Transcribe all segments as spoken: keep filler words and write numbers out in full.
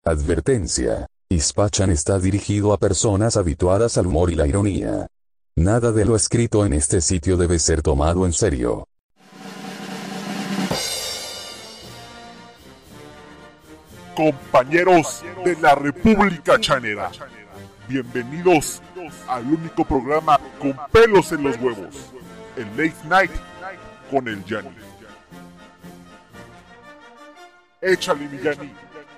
Advertencia. Ispachan está dirigido a personas habituadas al humor y la ironía. Nada de lo escrito en este sitio debe ser tomado en serio. Compañeros de la República Chanera, bienvenidos al único programa con pelos en los huevos, el Late Night con el Yanni. Échale, mi Yanni.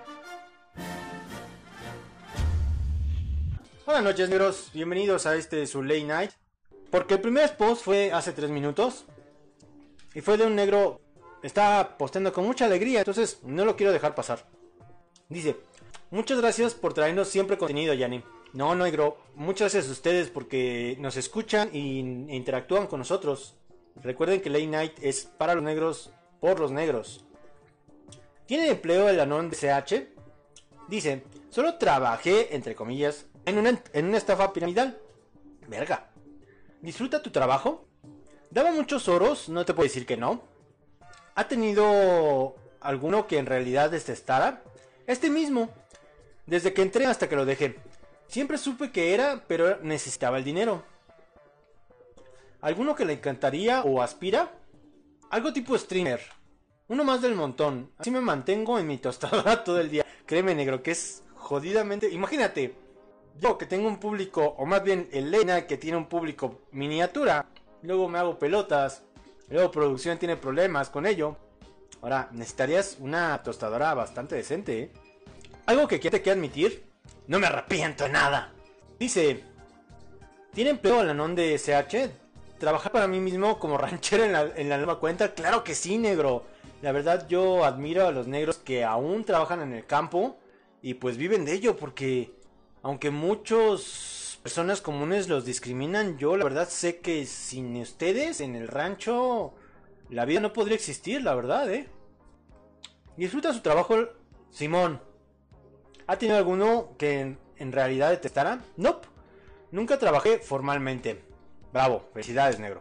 Buenas noches, negros, bienvenidos a este su Late Night. Porque el primer post fue hace tres minutos y fue de un negro que está posteando con mucha alegría, entonces no lo quiero dejar pasar. Dice: muchas gracias por traernos siempre contenido, Yanni. No, no, negro, muchas gracias a ustedes porque nos escuchan y interactúan con nosotros. Recuerden que Late Night es para los negros, por los negros. ¿Tiene empleo el Anon de C H? Dice: solo trabajé, entre comillas, en una, en una estafa piramidal. Verga. ¿Disfruta tu trabajo? ¿Daba muchos oros? No te puedo decir que no. ¿Ha tenido alguno que en realidad detestara? Este mismo. Desde que entré hasta que lo dejé. Siempre supe que era, pero necesitaba el dinero. ¿Alguno que le encantaría o aspira? Algo tipo streamer. Uno más del montón. Así me mantengo en mi tostadora todo el día. Créeme, negro, que es jodidamente... Imagínate, yo que tengo un público, o más bien Elena que tiene un público miniatura. Luego me hago pelotas. Luego producción tiene problemas con ello. Ahora, necesitarías una tostadora bastante decente, ¿eh? Algo que quiero que admitir. No me arrepiento de nada. Dice: ¿tiene empleo el Anon de C H? ¿Trabajar para mí mismo como ranchero en la, en la nueva cuenta? Claro que sí, negro. La verdad, yo admiro a los negros que aún trabajan en el campo y pues viven de ello, porque aunque muchas personas comunes los discriminan, yo la verdad sé que sin ustedes en el rancho la vida no podría existir, la verdad, ¿eh? ¿Disfruta su trabajo, Simón? ¿Ha tenido alguno que en, en realidad detestara? Nope. Nunca trabajé formalmente. Bravo, felicidades, negro.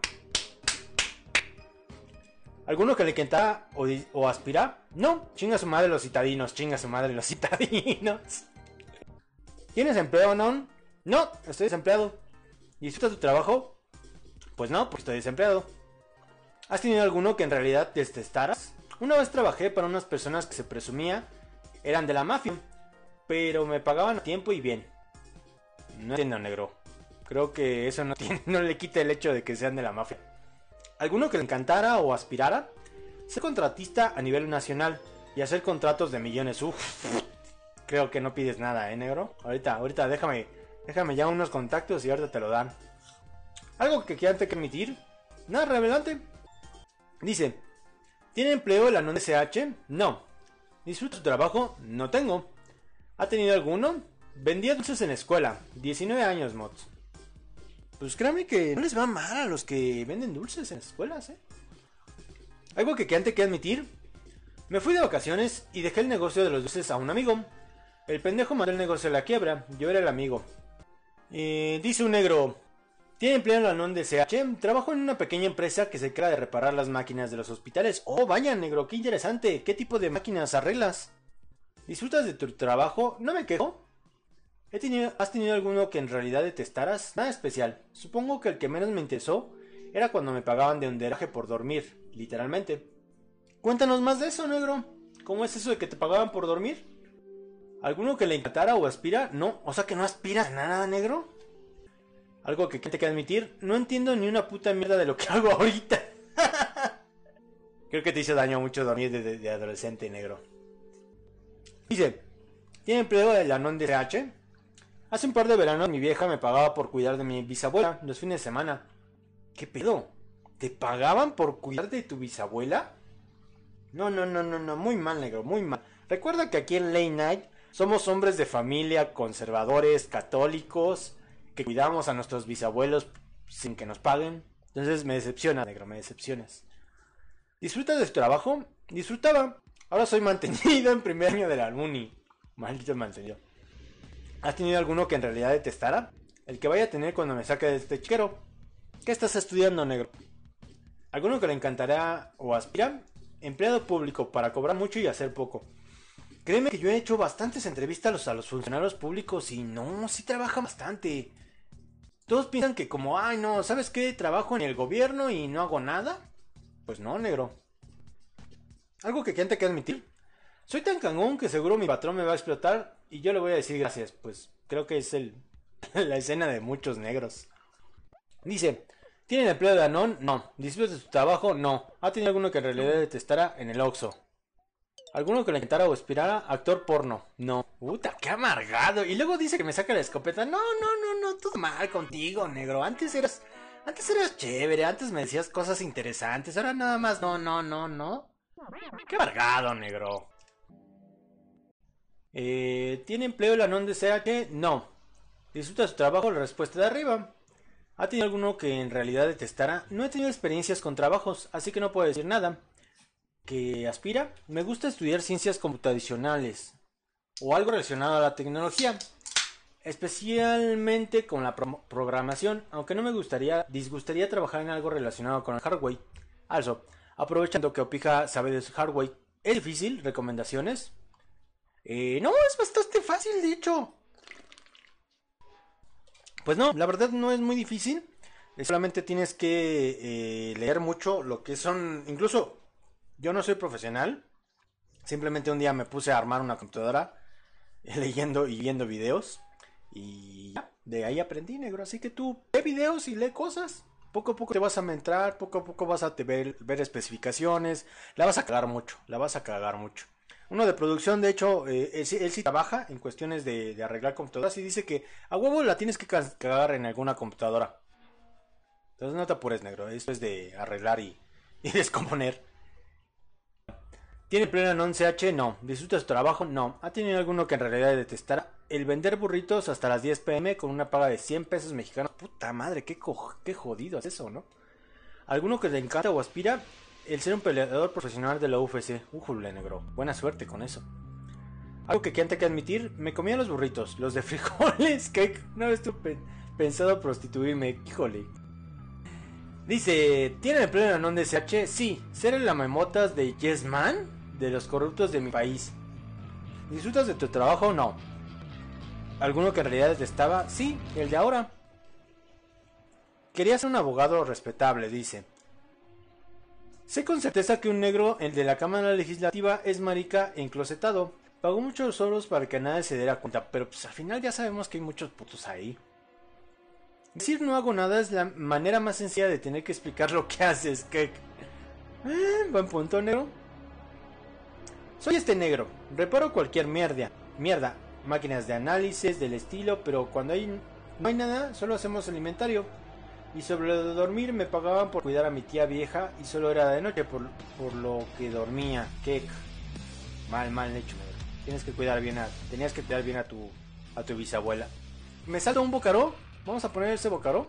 ¿Alguno que le encantara o, o aspira? No, chinga su madre los citadinos, chinga su madre los citadinos. ¿Tienes empleo, no? No, estoy desempleado. ¿Disfrutas tu trabajo? Pues no, porque estoy desempleado. ¿Has tenido alguno que en realidad detestaras? Una vez trabajé para unas personas que se presumía eran de la mafia, pero me pagaban a tiempo y bien. No entiendo, negro. Creo que eso no, tiene, no le quita el hecho de que sean de la mafia. ¿Alguno que le encantara o aspirara? Ser contratista a nivel nacional y hacer contratos de millones. Uff, creo que no pides nada, ¿eh, negro? Ahorita, ahorita déjame, déjame ya unos contactos y ahorita te lo dan. ¿Algo que quieran que admitir? Nada relevante. Dice: ¿tiene empleo el Anon de C H? No. ¿Disfruta su trabajo? No tengo. ¿Ha tenido alguno? Vendía dulces en la escuela. diecinueve años, mods. Pues créanme que no les va mal a los que venden dulces en las escuelas, ¿eh? Algo que antes que admitir. Me fui de vacaciones y dejé el negocio de los dulces a un amigo. El pendejo mandó el negocio a la quiebra. Yo era el amigo. Eh, dice un negro: ¿tiene empleo en el Anon de C H? Trabajo en una pequeña empresa que se encarga de reparar las máquinas de los hospitales. Oh, vaya, negro, qué interesante. ¿Qué tipo de máquinas arreglas? ¿Disfrutas de tu trabajo? No me quejo. He tenido, ¿Has tenido alguno que en realidad detestaras? Nada especial. Supongo que el que menos me interesó era cuando me pagaban de honderaje por dormir, literalmente. Cuéntanos más de eso, negro. ¿Cómo es eso de que te pagaban por dormir? ¿Alguno que le encantara o aspira? No, o sea que no aspiras a nada, negro. Algo que te que admitir. No entiendo ni una puta mierda de lo que hago ahorita. Creo que te hizo daño mucho dormir de, de, de adolescente, negro. Dice: ¿tiene empleo el Anon de C H? Hace un par de veranos mi vieja me pagaba por cuidar de mi bisabuela los fines de semana. ¿Qué pedo? ¿Te pagaban por cuidar de tu bisabuela? No, no, no, no, no, muy mal, negro, muy mal. Recuerda que aquí en Late Night somos hombres de familia, conservadores, católicos, que cuidamos a nuestros bisabuelos sin que nos paguen. Entonces me decepciona, negro, me decepcionas. ¿Disfrutas de tu trabajo? Disfrutaba. Ahora soy mantenido en primer año de la uni. Maldito mantenido. ¿Has tenido alguno que en realidad detestara? El que vaya a tener cuando me saque de este chiquero. ¿Qué estás estudiando, negro? ¿Alguno que le encantará o aspira? Empleado público para cobrar mucho y hacer poco. Créeme que yo he hecho bastantes entrevistas a los, a los funcionarios públicos y no, sí trabajan bastante. Todos piensan que como, ay no, ¿sabes qué? Trabajo en el gobierno y no hago nada. Pues no, negro. Algo que gente que admitir. Soy tan cangón que seguro mi patrón me va a explotar y yo le voy a decir gracias. Pues creo que es el la escena de muchos negros. Dice, ¿tienen empleo de Anon? No. ¿Disfruta de su trabajo? No. ¿Ha tenido alguno que en realidad detestara en el Oxxo? ¿Alguno que le intentara o aspirara? Actor porno. No. Puta, qué amargado. Y luego dice que me saca la escopeta. No, no, no, no. Todo mal contigo, negro. Antes eras... Antes eras chévere. Antes me decías cosas interesantes. Ahora nada más. No, no, no, no. Qué amargado, negro. Eh, ¿Tiene empleo el Anon de C H? No. ¿Disfruta su trabajo? La respuesta de arriba. ¿Ha tenido alguno que en realidad detestara? No he tenido experiencias con trabajos, así que no puedo decir nada. ¿Que aspira? Me gusta estudiar ciencias computacionales o algo relacionado a la tecnología, especialmente con la pro programación, aunque no me gustaría, disgustaría trabajar en algo relacionado con el hardware. Also, aprovechando que Opija sabe de su hardware, ¿es difícil? ¿Recomendaciones? Eh, no, es bastante fácil, de hecho. Pues no, la verdad no es muy difícil. Solamente tienes que eh, leer mucho lo que son, incluso yo no soy profesional, simplemente un día me puse a armar una computadora leyendo y viendo videos y ya, de ahí aprendí, negro. Así que tú ve videos y lee cosas. Poco a poco te vas a entrar, poco a poco vas a te ver, ver especificaciones. La vas a cagar mucho, la vas a cagar mucho. Uno de producción, de hecho, eh, él, sí- él sí trabaja en cuestiones de, de arreglar computadoras y dice que a huevo la tienes que ca- cagar en alguna computadora. Entonces no te apures, negro. Esto es de arreglar y, y descomponer. ¿Tiene empleo en once H? No. ¿Disfruta su trabajo? No. ¿Ha tenido alguno que en realidad detestara? El vender burritos hasta las diez pm con una paga de cien pesos mexicanos. Puta madre, qué, qué jodido es eso, ¿no? ¿Alguno que le encanta o aspira? El ser un peleador profesional de la U F C. Ujule, negro. Buena suerte con eso. Algo que antes que admitir, me comía los burritos, los de frijoles, que una vez tuve pensado prostituirme, híjole. Dice, ¿tienen empleo en Anon de C H? Sí, ser el lamemotas de Yes Man, de los corruptos de mi país. ¿Disfrutas de tu trabajo? No. ¿Alguno que en realidad detestaba? Sí, el de ahora. Quería ser un abogado respetable, dice. Sé con certeza que un negro, el de la Cámara Legislativa, es marica e enclosetado. Pagó muchos oros para que nadie se diera cuenta, pero pues al final ya sabemos que hay muchos putos ahí. Decir no hago nada es la manera más sencilla de tener que explicar lo que haces, que... Eh, buen punto, negro. Soy este negro, reparo cualquier mierda, mierda, máquinas de análisis del estilo, pero cuando hay, no hay nada, solo hacemos el inventario. Y sobre lo de dormir me pagaban por cuidar a mi tía vieja y solo era de noche por, por lo que dormía. Qué mal, mal hecho, negro. Tienes que cuidar bien a, tenías que cuidar bien a tu, a tu bisabuela. Me salta un bocaró, vamos a poner ese bocaró.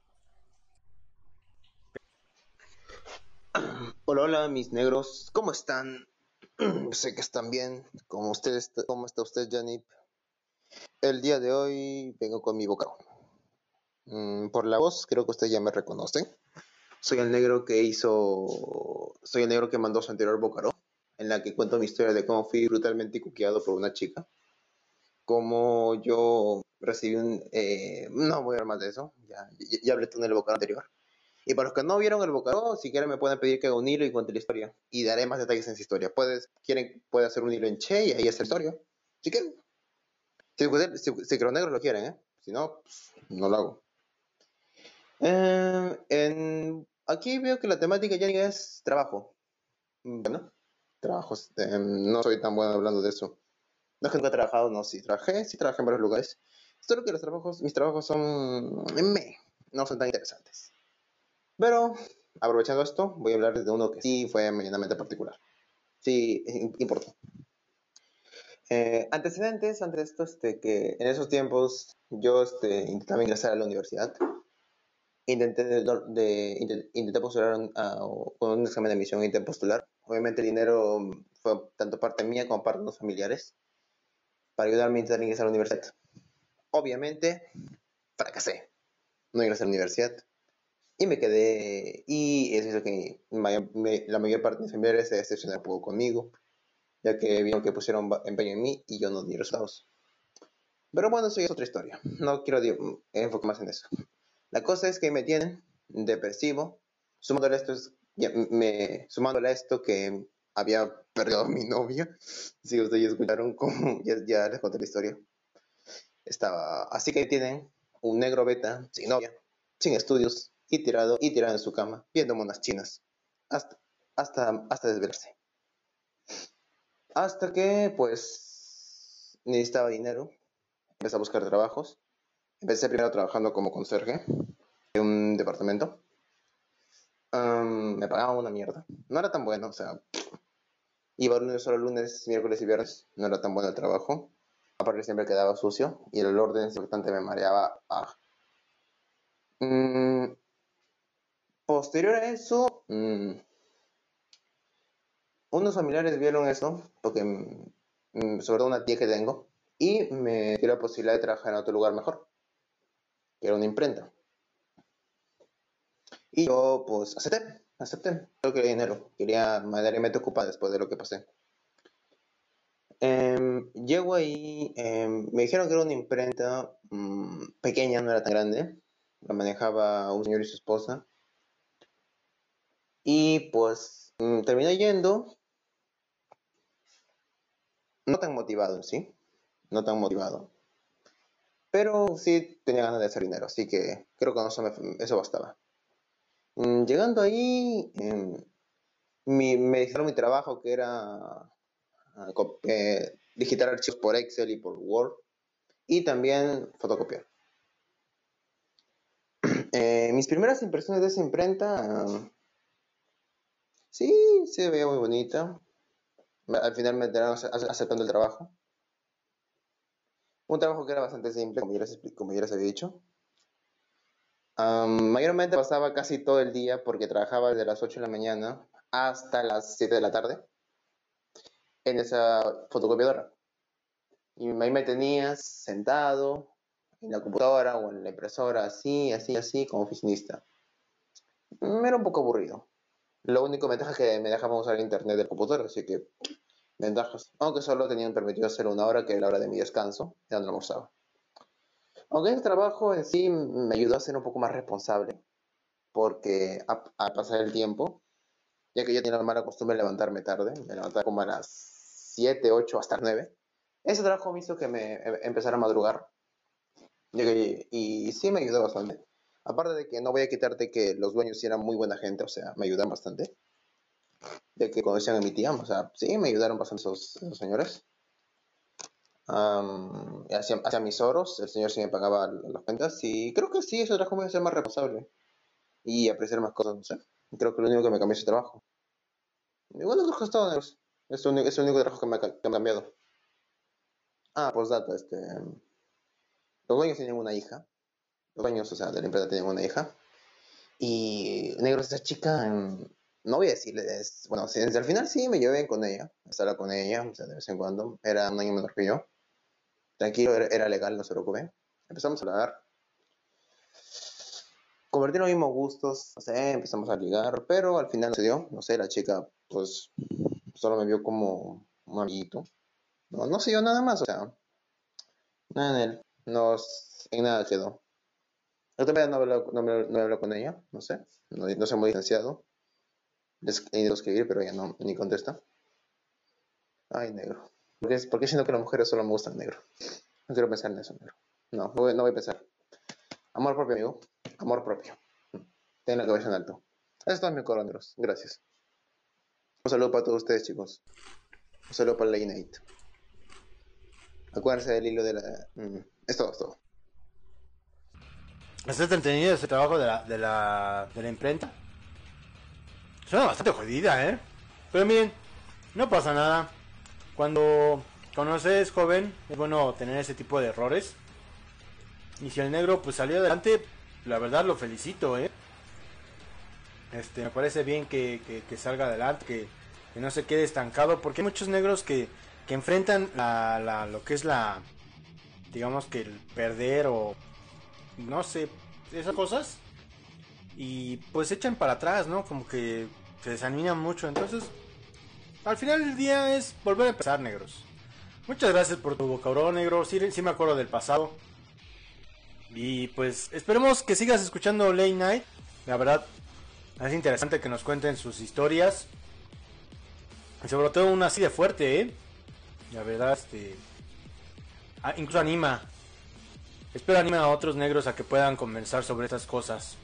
Hola, hola, mis negros, ¿cómo están? Sé que están bien. ¿Cómo, ustedes, ¿Cómo está usted, Janip? El día de hoy vengo con mi boca. Mm, por la voz, creo que usted ya me reconoce. Soy el negro que hizo. Soy el negro que mandó su anterior Bocaró, en la que cuento mi historia de cómo fui brutalmente cuqueado por una chica. Cómo yo recibí un. Eh, no voy a hablar más de eso, ya, ya, ya hablé en el Bocaró anterior. Y para los que no vieron el Bocaró, si quieren me pueden pedir que haga un hilo y cuente la historia. Y daré más detalles en esa historia. Puedes, quieren, puede hacer un hilo en Che y ahí es la historia. Si quieren. Si, si, si que los negros lo quieren, ¿eh? Si no, pues, no lo hago. Eh, en, aquí veo que la temática ya es trabajo. Bueno, trabajos. Eh, no soy tan bueno hablando de eso. No es que nunca he trabajado, no, sí trabajé, sí trabajé en varios lugares. Solo que los trabajos, mis trabajos son... Me, no son tan interesantes. Pero, aprovechando esto, voy a hablar de uno que sí fue medianamente particular. Sí, importa. Eh, antecedentes, antes de esto, este, que en esos tiempos yo este, intentaba ingresar a la universidad. Intenté, de, de, intenté, intenté postular a, con un examen de admisión, intenté postular. Obviamente el dinero fue tanto parte mía como parte de los familiares para ayudarme a intentar ingresar a la universidad. Obviamente, fracasé. No ingresé a la universidad. Y me quedé, y eso hizo que mayor, me, la mayor parte de mis familiares se decepcionaron un poco conmigo. ya que vieron que pusieron ba- empeño en mí y yo no di resultados. Pero bueno, eso ya es otra historia. No quiero di- enfocar más en eso. La cosa es que me tienen depresivo. Sumándole a esto, es- ya, me, sumándole a esto que había perdido a mi novia. Si ustedes escucharon, como ya, ya les conté la historia. Estaba así que tienen un negro beta, sin novia, sin estudios, y tirado, y tirado en su cama, viendo monas chinas. Hasta, hasta, hasta desvelarse. Hasta que, pues, necesitaba dinero. Empecé a buscar trabajos. Empecé primero trabajando como conserje de un departamento. Um, me pagaban una mierda. No era tan bueno, o sea, iba lunes solo lunes, miércoles y viernes. No era tan bueno el trabajo. Aparte siempre quedaba sucio y el olor de desinfectante me mareaba. Ah. Mm, posterior a eso, mm, unos familiares vieron eso, porque mm, sobre todo una tía que tengo, y me dio la posibilidad de trabajar en otro lugar mejor, que era una imprenta. Y yo, pues, acepté, acepté. Yo quería dinero, quería materialmente ocupada después de lo que pasé. Eh, llego ahí, eh, me dijeron que era una imprenta mmm, pequeña, no era tan grande. La manejaba un señor y su esposa. Y pues mmm, terminé yendo, no tan motivado en sí, no tan motivado. Pero sí tenía ganas de hacer dinero, así que creo que no, eso, me, eso bastaba. Mm, llegando ahí, eh, mi, me dijeron mi trabajo que era uh, eh, digitar archivos por Excel y por Word y también fotocopiar. Eh, mis primeras impresiones de esa imprenta, uh, sí, se veía muy bonita. Al final me terminaron aceptando el trabajo. Un trabajo que era bastante simple, como ya les, como ya les había dicho. Um, mayormente pasaba casi todo el día porque trabajaba desde las ocho de la mañana hasta las siete de la tarde en esa fotocopiadora. Y ahí me tenías sentado en la computadora o en la impresora, así, así, así, como oficinista. Me era un poco aburrido. Lo único ventaja es que me dejaban usar el internet del computador, así que ventajas. Aunque solo tenían permitido hacer una hora, que era la hora de mi descanso, ya no almorzaba. Aunque el trabajo en sí me ayudó a ser un poco más responsable, porque a, a pasar el tiempo, ya que yo tenía la mala costumbre de levantarme tarde, me levantaba como a las siete, ocho, hasta nueve. Ese trabajo me hizo que me empezara a madrugar, ya que, y sí me ayudó bastante. Aparte de que no voy a quitarte que los dueños sí eran muy buena gente, o sea, me ayudan bastante. Ya que conocían a mi tía, o sea, sí me ayudaron bastante esos, esos señores. Um, hacía, hacía mis oros, el señor sí me pagaba las cuentas y creo que sí, ese trabajo me hace ser más responsable y apreciar más cosas, no sé. Creo que lo único que me cambió es ese trabajo. Y bueno, los costados, es, un, es el único trabajo que me, ha, que me ha cambiado. Ah, pues dato, este. Los dueños tenían una hija. Los dueños, o sea, de la empresa tenían una hija. Y negros, esa chica, mm, no voy a decirles, bueno, si, desde el final sí me llevé bien con ella, estaba con ella, o sea, de vez en cuando, era un año menor que yo. Tranquilo, era, era legal, no se preocupe. Empezamos a hablar. Compartieron los mismos gustos, no sé, empezamos a ligar, pero al final no se dio, no sé, la chica, pues, solo me vio como un amiguito. No, no se dio nada más, o sea, nada en él, nos, en nada quedó. Yo todavía no hablo, no, me, no hablo con ella, no sé, no, no se hemos distanciado. Les he ido a escribir, pero ella no, ni contesta. Ay, negro. ¿Por qué, ¿Por qué siento que las mujeres solo me gustan negro? No quiero pensar en eso, negro. No, no voy, no voy a pensar. Amor propio, amigo. Amor propio. Ten la cabeza en alto. Eso es todo mi coro, negros. Gracias. Un saludo para todos ustedes, chicos. Un saludo para Lane eight. Acuérdense del hilo de la... Mm, es todo, es todo. ¿Está entretenido ese trabajo de la, de la, de la imprenta? Suena bastante jodida, ¿eh? Pero miren, no pasa nada. Cuando conoces joven, es bueno tener ese tipo de errores. Y si el negro pues salió adelante, la verdad lo felicito, ¿eh? Este, me parece bien que, que, que salga adelante, que, que no se quede estancado, porque hay muchos negros que, que enfrentan la, la, lo que es la, digamos que el perder o no sé, esas cosas, y pues echan para atrás, ¿no? Como que se desaniman mucho. Entonces al final del día es volver a empezar, negros. Muchas gracias por tu vocabulario, negro. Sí, sí me acuerdo del pasado. Y pues esperemos que sigas escuchando Late Night. La verdad, es interesante que nos cuenten sus historias. Y sobre todo una así de fuerte, ¿eh? La verdad, este... Ah, incluso anima. Espero anime a otros negros a que puedan conversar sobre estas cosas.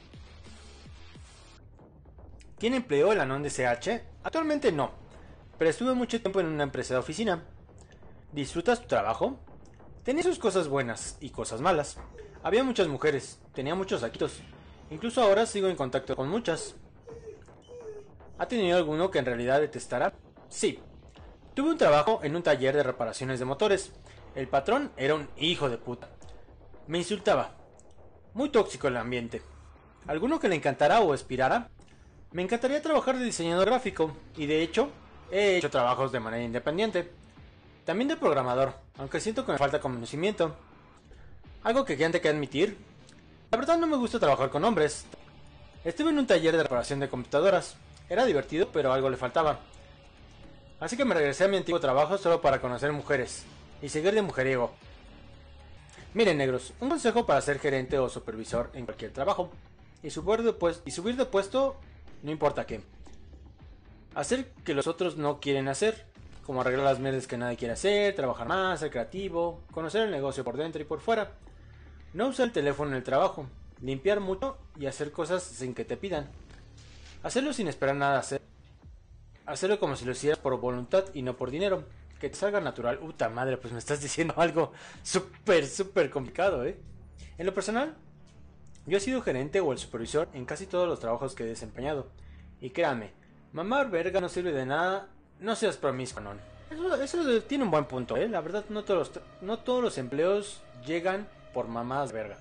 ¿Tiene empleo el Anón de C H? Actualmente no, pero estuve mucho tiempo en una empresa de oficina. ¿Disfrutas tu trabajo? Tenía sus cosas buenas y cosas malas. Había muchas mujeres, tenía muchos saquitos. Incluso ahora sigo en contacto con muchas. ¿Ha tenido alguno que en realidad detestara? Sí. Tuve un trabajo en un taller de reparaciones de motores. El patrón era un hijo de puta. Me insultaba. Muy tóxico el ambiente. ¿Alguno que le encantara o aspirara? Me encantaría trabajar de diseñador gráfico, y de hecho, he hecho trabajos de manera independiente. También de programador, aunque siento que me falta conocimiento. Algo que tengo que admitir. La verdad no me gusta trabajar con hombres. Estuve en un taller de reparación de computadoras. Era divertido, pero algo le faltaba. Así que me regresé a mi antiguo trabajo solo para conocer mujeres y seguir de mujeriego. Miren, negros, un consejo para ser gerente o supervisor en cualquier trabajo. Y subir de puesto, y subir de puesto no importa qué. Hacer que los otros no quieren hacer. Como arreglar las mierdas que nadie quiere hacer, trabajar más, ser creativo, conocer el negocio por dentro y por fuera. No usar el teléfono en el trabajo. Limpiar mucho y hacer cosas sin que te pidan. Hacerlo sin esperar nada a hacer. Hacerlo como si lo hicieras por voluntad y no por dinero. Que te salga natural. Puta madre, pues me estás diciendo algo súper, súper complicado, ¿eh? En lo personal, yo he sido gerente o el supervisor en casi todos los trabajos que he desempeñado. Y créanme, mamar verga no sirve de nada. No seas promiscuo, no. Eso, eso tiene un buen punto, ¿eh? La verdad, no todos los, no todos los empleos llegan por mamadas verga.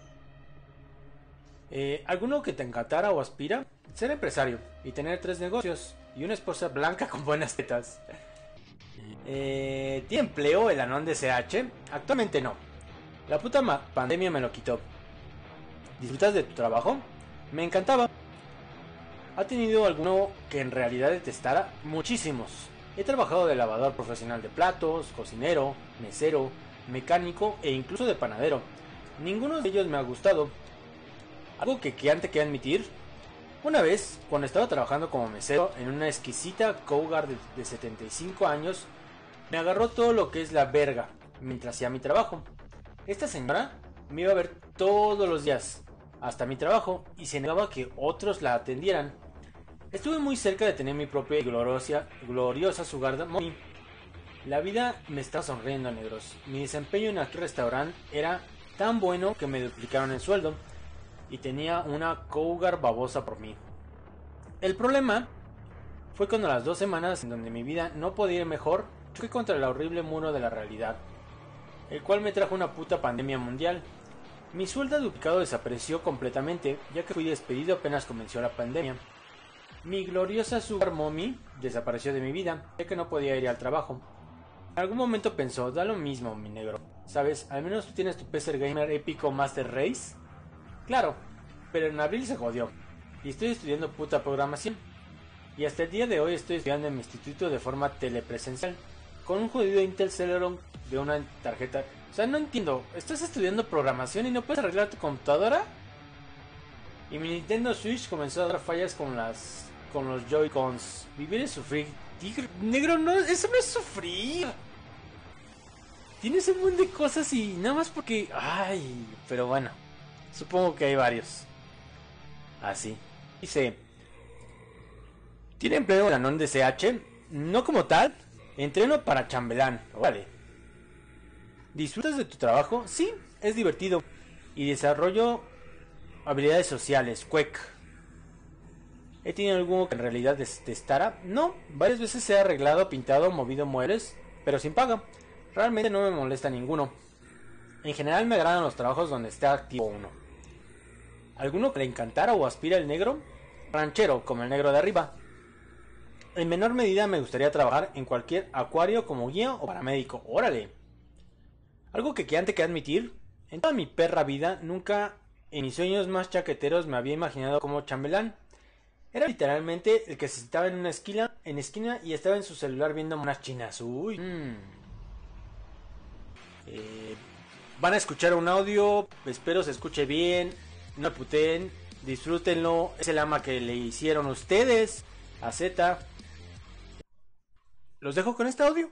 Eh, ¿Alguno que te encantara o aspira? Ser empresario y tener tres negocios y una esposa blanca con buenas tetas. Eh, ¿Tiene empleo el Anón de C H? Actualmente no. La puta pandemia me lo quitó. ¿Disfrutas de tu trabajo? Me encantaba. ¿Ha tenido alguno que en realidad detestara? Muchísimos. He trabajado de lavador profesional de platos, cocinero, mesero, mecánico e incluso de panadero. Ninguno de ellos me ha gustado. Algo que, que antes que admitir. Una vez, cuando estaba trabajando como mesero en una exquisita cougar de, de setenta y cinco años, me agarró todo lo que es la verga mientras hacía mi trabajo. Esta señora me iba a ver todos los días hasta mi trabajo y se negaba a que otros la atendieran. Estuve muy cerca de tener mi propia y gloriosa, gloriosa sugar mommy. La vida me está sonriendo, negros. Mi desempeño en aquel restaurante era tan bueno que me duplicaron el sueldo y tenía una cougar babosa por mí. El problema fue cuando las dos semanas en donde mi vida no podía ir mejor, choqué contra el horrible muro de la realidad, el cual me trajo una puta pandemia mundial. Mi sueldo duplicado desapareció completamente, ya que fui despedido apenas comenzó la pandemia. Mi gloriosa sugar mommy desapareció de mi vida, ya que no podía ir al trabajo. En algún momento pensó, da lo mismo, mi negro, ¿sabes? Al menos tú tienes tu P C Gamer épico Master Race. Claro, pero en abril se jodió, y estoy estudiando puta programación. Y hasta el día de hoy estoy estudiando en mi instituto de forma telepresencial, con un jodido Intel Celeron de una tarjeta. O sea, no entiendo, ¿estás estudiando programación y no puedes arreglar tu computadora? Y mi Nintendo Switch comenzó a dar fallas con las con los Joy-Cons. Vivir es sufrir. Tigre, negro, no, eso no es sufrir. Tienes un montón de cosas y nada más porque... Ay, pero bueno, supongo que hay varios. Así. Dice... ¿Tiene empleo el Anón de C H? No como tal. Entreno para chambelán. Vale. ¿Disfrutas de tu trabajo? Sí, es divertido. Y desarrollo habilidades sociales. Cuec. ¿He tenido alguno que en realidad detestara? No, varias veces he arreglado, pintado, movido muebles, pero sin paga. Realmente no me molesta ninguno. En general me agradan los trabajos donde esté activo uno. ¿Alguno que le encantara o aspira el negro? Ranchero, como el negro de arriba. En menor medida me gustaría trabajar en cualquier acuario como guía o paramédico. ¡Órale! Algo que antes que admitir, en toda mi perra vida, nunca en mis sueños más chaqueteros me había imaginado como chambelán. Era literalmente el que se sentaba en una esquina, en esquina y estaba en su celular viendo monas chinas. Uy. Mm. Eh, van a escuchar un audio, espero se escuche bien, no puteen, disfrútenlo, es el ama que le hicieron ustedes a Z. Los dejo con este audio.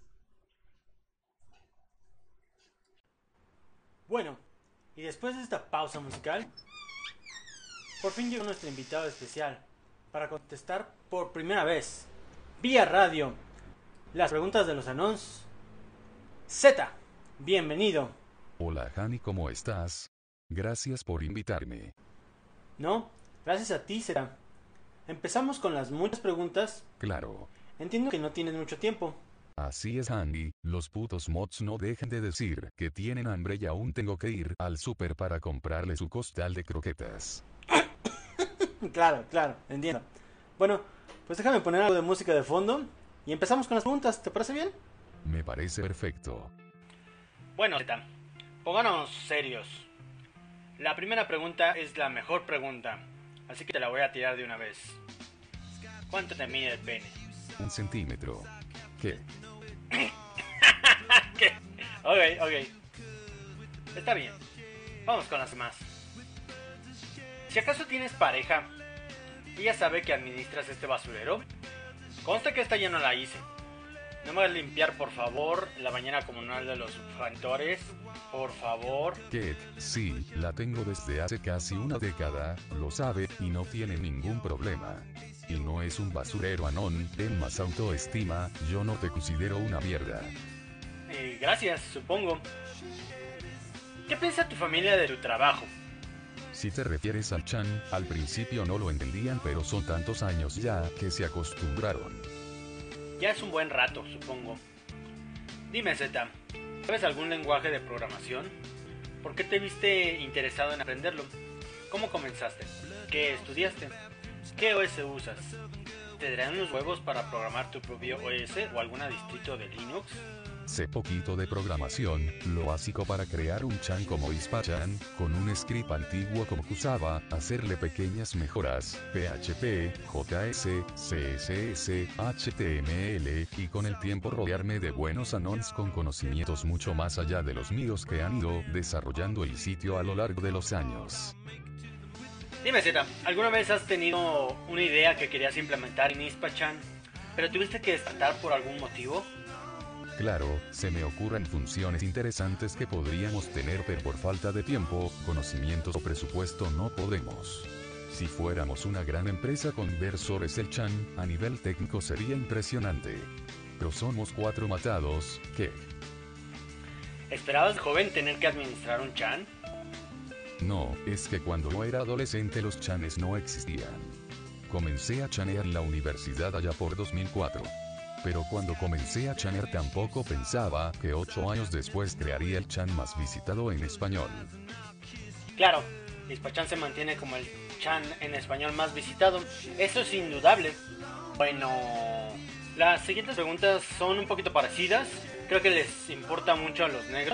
Bueno, y después de esta pausa musical, por fin llegó nuestro invitado especial para contestar por primera vez, vía radio, las preguntas de los Anons. Z, bienvenido. Hola Hani, ¿cómo estás? Gracias por invitarme. No, gracias a ti, Z. Empezamos con las muchas preguntas. Claro. Entiendo que no tienes mucho tiempo. Así es, Hani, los putos mods no dejan de decir que tienen hambre y aún tengo que ir al súper para comprarle su costal de croquetas. Claro, claro, entiendo. Bueno, pues déjame poner algo de música de fondo y empezamos con las preguntas, ¿te parece bien? Me parece perfecto. Bueno, Z, pónganos serios. La primera pregunta es la mejor pregunta, así que te la voy a tirar de una vez. ¿Cuánto te mide el pene? Un centímetro. ¿Qué? ¿Qué? Ok, ok. Está bien. Vamos con las demás. Si acaso tienes pareja, ¿ella sabe que administras este basurero? Consta que esta ya no la hice. ¿No me vas a limpiar, por favor, la bañera comunal de los subfactores? Por favor. ¿Qué? Sí, la tengo desde hace casi una década, lo sabe, y no tiene ningún problema. Y no es un basurero anón, ten más autoestima, yo no te considero una mierda. Eh, gracias, supongo. ¿Qué piensa tu familia de tu trabajo? Si te refieres al Chan, al principio no lo entendían, pero son tantos años ya que se acostumbraron. Ya es un buen rato, supongo. Dime, Z, ¿sabes algún lenguaje de programación? ¿Por qué te viste interesado en aprenderlo? ¿Cómo comenzaste? ¿Qué estudiaste? ¿Qué O S usas? ¿Te darán unos huevos para programar tu propio O S o alguna distrito de Linux? Sé poquito de programación, lo básico para crear un Chan como Ispachan, con un script antiguo como que usaba, hacerle pequeñas mejoras, P H P, J S, C S S, H T M L, y con el tiempo rodearme de buenos anons con conocimientos mucho más allá de los míos que han ido desarrollando el sitio a lo largo de los años. Dime, Z, ¿alguna vez has tenido una idea que querías implementar en Ispachan, pero tuviste que descartar por algún motivo? Claro, se me ocurren funciones interesantes que podríamos tener, pero por falta de tiempo, conocimientos o presupuesto no podemos. Si fuéramos una gran empresa con inversores el Chan, a nivel técnico sería impresionante. Pero somos cuatro matados, ¿qué? ¿Esperabas joven tener que administrar un Chan? No, es que cuando yo era adolescente los chanes no existían. Comencé a chanear en la universidad allá por dos mil cuatro. Pero cuando comencé a chanear tampoco pensaba que ocho años después crearía el Chan más visitado en español. Claro, Ispachan se mantiene como el Chan en español más visitado, eso es indudable. Bueno, las siguientes preguntas son un poquito parecidas, creo que les importa mucho a los negros.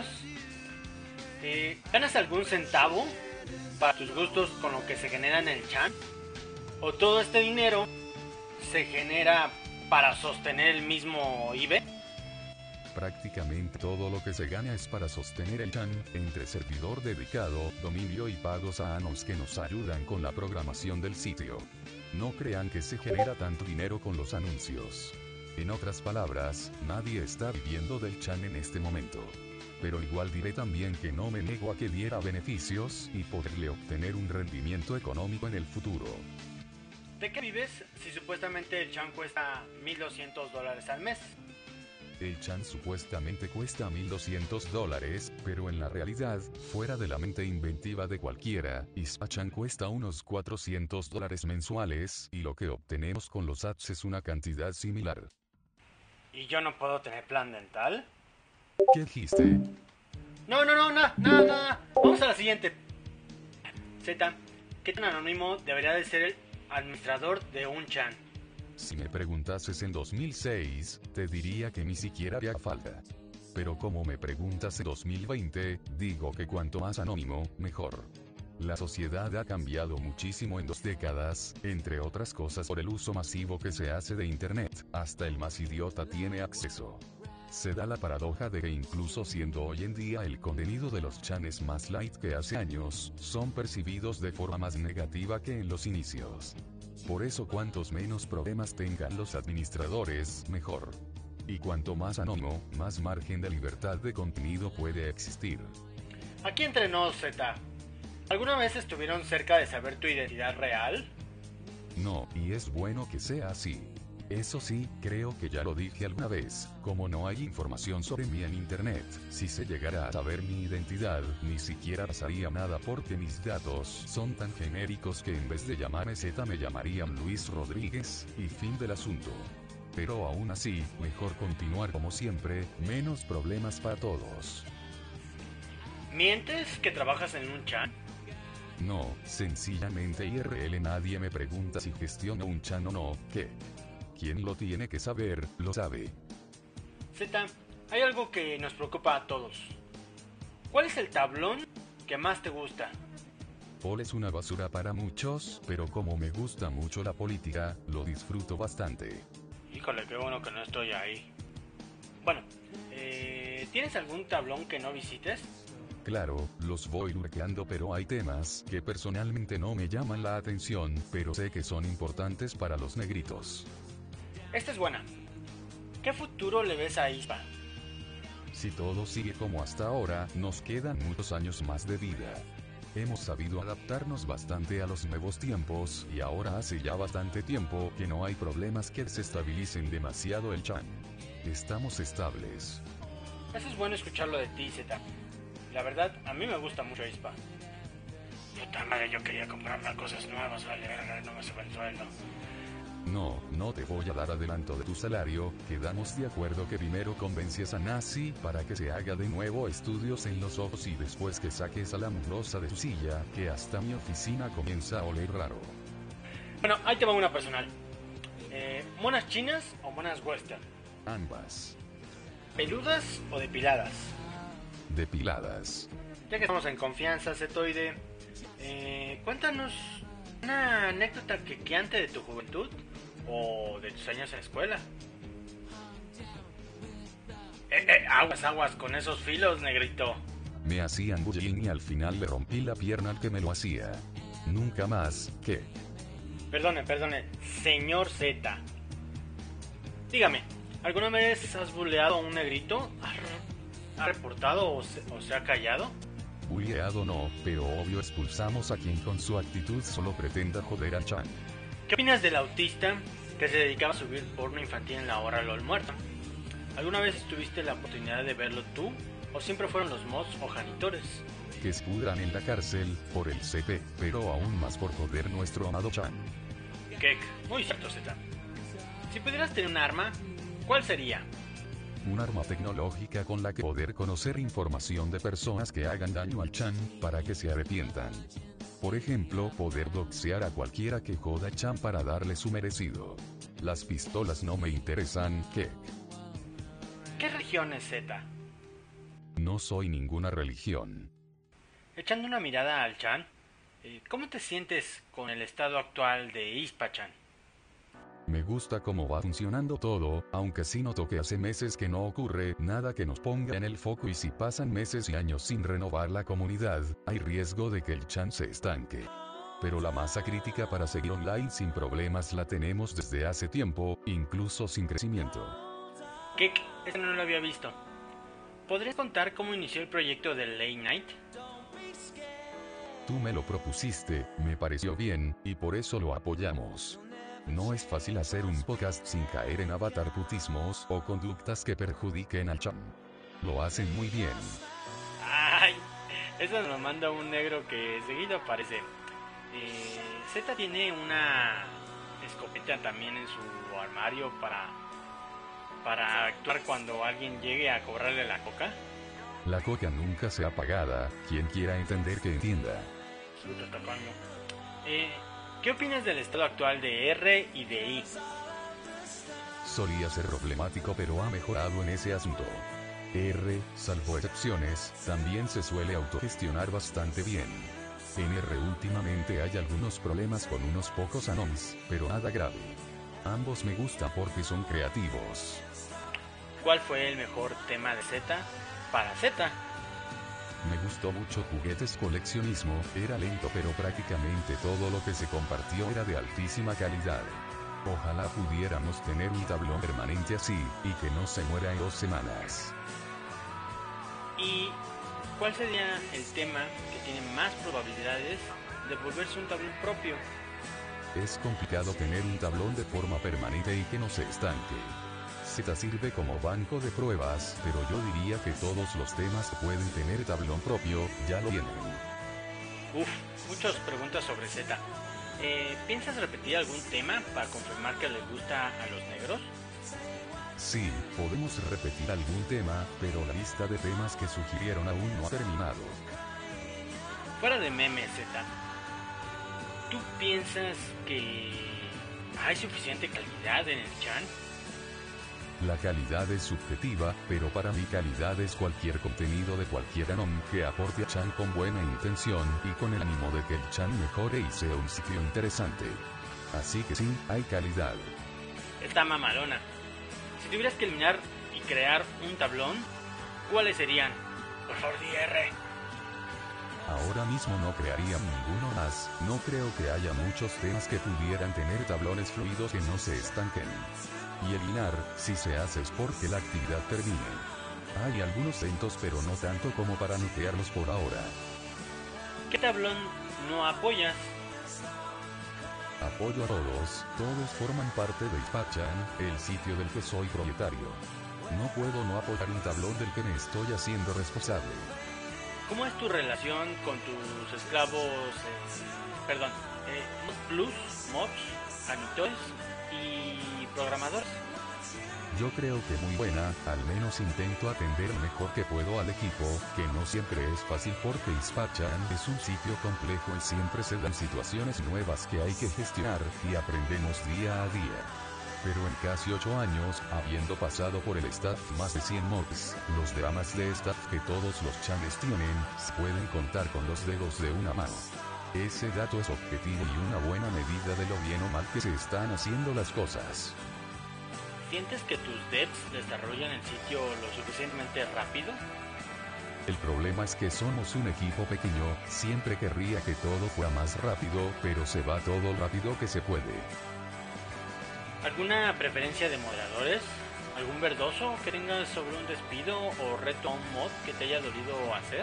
Eh, ¿Ganas algún centavo para tus gustos con lo que se genera en el Chan? ¿O todo este dinero se genera para sostener el mismo I B? Prácticamente todo lo que se gana es para sostener el Chan, entre servidor dedicado, dominio y pagos a anons que nos ayudan con la programación del sitio. No crean que se genera tanto dinero con los anuncios. En otras palabras, nadie está viviendo del Chan en este momento. Pero igual diré también que no me niego a que diera beneficios y poderle obtener un rendimiento económico en el futuro. ¿De qué vives si supuestamente el Chan cuesta mil doscientos dólares al mes? El Chan supuestamente cuesta mil doscientos dólares, pero en la realidad, fuera de la mente inventiva de cualquiera, Ispachan cuesta unos cuatrocientos dólares mensuales, y lo que obtenemos con los ads es una cantidad similar. ¿Y yo no puedo tener plan dental? ¿Qué dijiste? No, no, no, no, no, no. Vamos a la siguiente. Z, ¿qué tan anónimo debería de ser el administrador de un Chan? Si me preguntases en dos mil seis, te diría que ni siquiera haría falta. Pero como me preguntas en dos mil veinte, digo que cuanto más anónimo, mejor. La sociedad ha cambiado muchísimo en dos décadas, entre otras cosas por el uso masivo que se hace de Internet, hasta el más idiota tiene acceso. Se da la paradoja de que incluso siendo hoy en día el contenido de los chanes más light que hace años, son percibidos de forma más negativa que en los inicios. Por eso cuantos menos problemas tengan los administradores, mejor. Y cuanto más anónimo, más margen de libertad de contenido puede existir. Aquí entre nos, Z. ¿Alguna vez estuvieron cerca de saber tu identidad real? No, y es bueno que sea así. Eso sí, creo que ya lo dije alguna vez, como no hay información sobre mí en internet, si se llegara a saber mi identidad, ni siquiera pasaría nada porque mis datos son tan genéricos que en vez de llamarme Z me llamarían Luis Rodríguez, y fin del asunto. Pero aún así, mejor continuar como siempre, menos problemas para todos. ¿Mientes que trabajas en un chat? No, sencillamente I R L nadie me pregunta si gestiono un chan o no, ¿qué? Quien lo tiene que saber, lo sabe. Z, hay algo que nos preocupa a todos. ¿Cuál es el tablón que más te gusta? P O L es una basura para muchos, pero como me gusta mucho la política, lo disfruto bastante. Híjole, qué bueno que no estoy ahí. Bueno, eh, ¿tienes algún tablón que no visites? Claro, los voy lurkeando, pero hay temas que personalmente no me llaman la atención, pero sé que son importantes para los negritos. Esta es buena. ¿Qué futuro le ves a I S P A? Si todo sigue como hasta ahora, nos quedan muchos años más de vida. Hemos sabido adaptarnos bastante a los nuevos tiempos, y ahora hace ya bastante tiempo que no hay problemas que desestabilicen demasiado el chan. Estamos estables. Eso es bueno escucharlo de ti, Z. La verdad, a mí me gusta mucho I S P A. Puta madre, yo quería comprarme cosas nuevas, vale, verga, no me sube el sueldo. No, no te voy a dar adelanto de tu salario, quedamos de acuerdo que primero convences a Nazi para que se haga de nuevo estudios en los ojos y después que saques a la mugrosa de su silla, que hasta mi oficina comienza a oler raro. Bueno, ahí te va una personal. Eh, ¿Monas chinas o monas western? Ambas. ¿Peludas o depiladas? Depiladas. Ya que estamos en confianza, Zetoide, eh, cuéntanos una anécdota quequeante de tu juventud o de tus años en la escuela. Eh, eh, aguas, aguas con esos filos, negrito. Me hacían bullying y al final le rompí la pierna al que me lo hacía. Nunca más, ¿qué? Perdone, perdone, señor Z. Dígame, ¿alguna vez has bulleado a un negrito? ¿Ha reportado o se, o se ha callado? Bulleado no, pero obvio expulsamos a quien con su actitud solo pretenda joder al chan. ¿Qué opinas del autista que se dedicaba a subir porno infantil en la hora LOL muerta? ¿Alguna vez tuviste la oportunidad de verlo tú? ¿O siempre fueron los mods o janitores? Que se pudran en la cárcel, por el C P, pero aún más por joder nuestro amado chan. Kek, muy cierto, Z. Si pudieras tener un arma, ¿cuál sería? Un arma tecnológica con la que poder conocer información de personas que hagan daño al chan, para que se arrepientan. Por ejemplo, poder doxear a cualquiera que joda chan para darle su merecido. Las pistolas no me interesan, ¿qué? ¿Qué religión es Z? No soy ninguna religión. Echando una mirada al chan, ¿cómo te sientes con el estado actual de I S P A chan? Me gusta cómo va funcionando todo, aunque sí noto que hace meses que no ocurre nada que nos ponga en el foco y si pasan meses y años sin renovar la comunidad, hay riesgo de que el chan se estanque. Pero la masa crítica para seguir online sin problemas la tenemos desde hace tiempo, incluso sin crecimiento. Kek, este no lo había visto. ¿Podrías contar cómo inició el proyecto de Late Night? Tú me lo propusiste, me pareció bien, y por eso lo apoyamos. No es fácil hacer un podcast sin caer en avatar putismos o conductas que perjudiquen al chan. Lo hacen muy bien. Ay, eso nos lo manda un negro que seguido aparece. Eh, Z tiene una escopeta también en su armario para, para actuar cuando alguien llegue a cobrarle la coca. La coca nunca será pagada, quien quiera entender que entienda. Eh... ¿Qué opinas del estado actual de R y de I? Solía ser problemático pero ha mejorado en ese asunto. R, salvo excepciones, también se suele autogestionar bastante bien. En R últimamente hay algunos problemas con unos pocos anoms, pero nada grave. Ambos me gustan porque son creativos. ¿Cuál fue el mejor tema de Z para Z? Me gustó mucho Juguetes Coleccionismo, era lento pero prácticamente todo lo que se compartió era de altísima calidad. Ojalá pudiéramos tener un tablón permanente así, y que no se muera en dos semanas. ¿Y cuál sería el tema que tiene más probabilidades de volverse un tablón propio? Es complicado tener un tablón de forma permanente y que no se estanque. Z sirve como banco de pruebas, pero yo diría que todos los temas que pueden tener tablón propio, ya lo tienen. Uf, muchas preguntas sobre Z. Eh, ¿Piensas repetir algún tema para confirmar que le gusta a los negros? Sí, podemos repetir algún tema, pero la lista de temas que sugirieron aún no ha terminado. Fuera de memes, Z, ¿tú piensas que hay suficiente calidad en el chan? La calidad es subjetiva, pero para mí calidad es cualquier contenido de cualquier anom que aporte a Chan con buena intención y con el ánimo de que el Chan mejore y sea un sitio interesante. Así que sí, hay calidad. Está mamalona. Si tuvieras que eliminar y crear un tablón, ¿cuáles serían? Por favor, di R. Ahora mismo no crearía ninguno más, no creo que haya muchos temas que pudieran tener tablones fluidos que no se estanquen. Y eliminar, si se hace es porque la actividad termine. Hay algunos centos pero no tanto como para nuclearlos por ahora. ¿Qué tablón no apoyas? Apoyo a todos, todos forman parte de Ispachan, el sitio del que soy propietario. No puedo no apoyar un tablón del que me estoy haciendo responsable. ¿Cómo es tu relación con tus esclavos, eh, perdón, eh, plus, mobs, amitores y programadores? Yo creo que muy buena, al menos intento atender lo mejor que puedo al equipo, que no siempre es fácil porque Ispachan es un sitio complejo y siempre se dan situaciones nuevas que hay que gestionar, y aprendemos día a día. Pero en casi ocho años, habiendo pasado por el staff más de cien mobs, los dramas de staff que todos los chanes tienen, se pueden contar con los dedos de una mano. Ese dato es objetivo y una buena medida de lo bien o mal que se están haciendo las cosas. ¿Sientes que tus devs desarrollan el sitio lo suficientemente rápido? El problema es que somos un equipo pequeño, siempre querría que todo fuera más rápido, pero se va todo rápido que se puede. ¿Alguna preferencia de moderadores? ¿Algún verdoso que tengas sobre un despido o reto a un mod que te haya dolido hacer?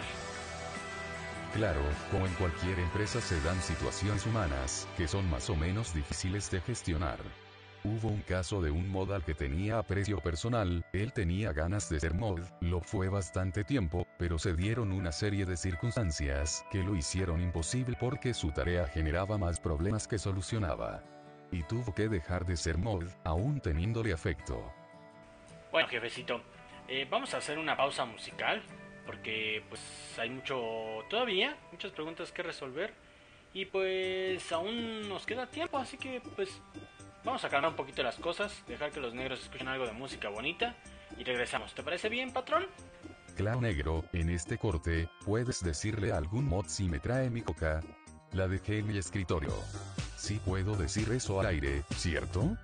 Claro, como en cualquier empresa se dan situaciones humanas, que son más o menos difíciles de gestionar. Hubo un caso de un mod al que tenía aprecio personal, él tenía ganas de ser mod, lo fue bastante tiempo, pero se dieron una serie de circunstancias que lo hicieron imposible porque su tarea generaba más problemas que solucionaba. Y tuvo que dejar de ser mod, aún teniéndole afecto. Bueno, jefecito, eh, vamos a hacer una pausa musical, porque pues hay mucho todavía, muchas preguntas que resolver, y pues aún nos queda tiempo, así que pues vamos a calmar un poquito las cosas, dejar que los negros escuchen algo de música bonita, y regresamos. ¿Te parece bien, patrón? Claro, negro, en este corte, puedes decirle a algún mod si me trae mi coca. La dejé en mi escritorio. Sí puedo decir eso al aire, ¿cierto?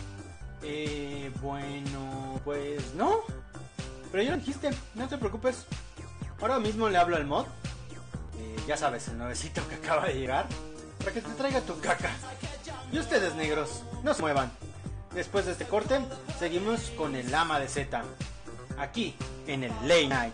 Eh, bueno, pues no. Pero ya lo dijiste, no te preocupes. Ahora mismo le hablo al mod. Eh, ya sabes, el nuevecito que acaba de llegar. Para que te traiga tu caca. Y ustedes, negros, no se muevan. Después de este corte, seguimos con el ama de Z. Aquí, en el Late Night.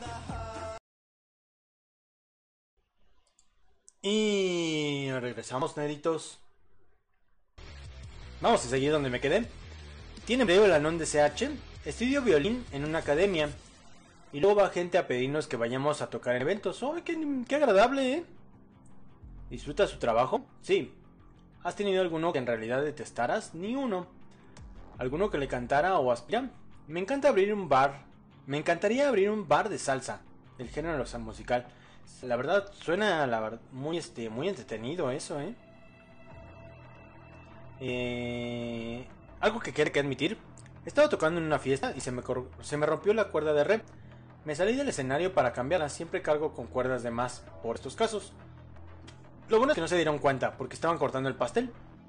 Y regresamos, neritos. Vamos a seguir donde me quedé. Tiene empleo el Anon de C H. Estudio violín en una academia. Y luego va gente a pedirnos que vayamos a tocar en eventos. ¡Oh, qué, qué agradable, eh! ¿Disfruta su trabajo? Sí. ¿Has tenido alguno que en realidad detestaras? Ni uno. ¿Alguno que le cantara o aspira? Me encanta abrir un bar. Me encantaría abrir un bar de salsa. Del género musical. La verdad, suena la verdad, muy, este, muy entretenido eso, ¿eh? Eh, algo que quiero que admitir. Estaba tocando en una fiesta y se me, cor- se me rompió la cuerda de re. Me salí del escenario para cambiarla. Siempre cargo con cuerdas de más por estos casos. Lo bueno es que no se dieron cuenta porque estaban cortando el pastel.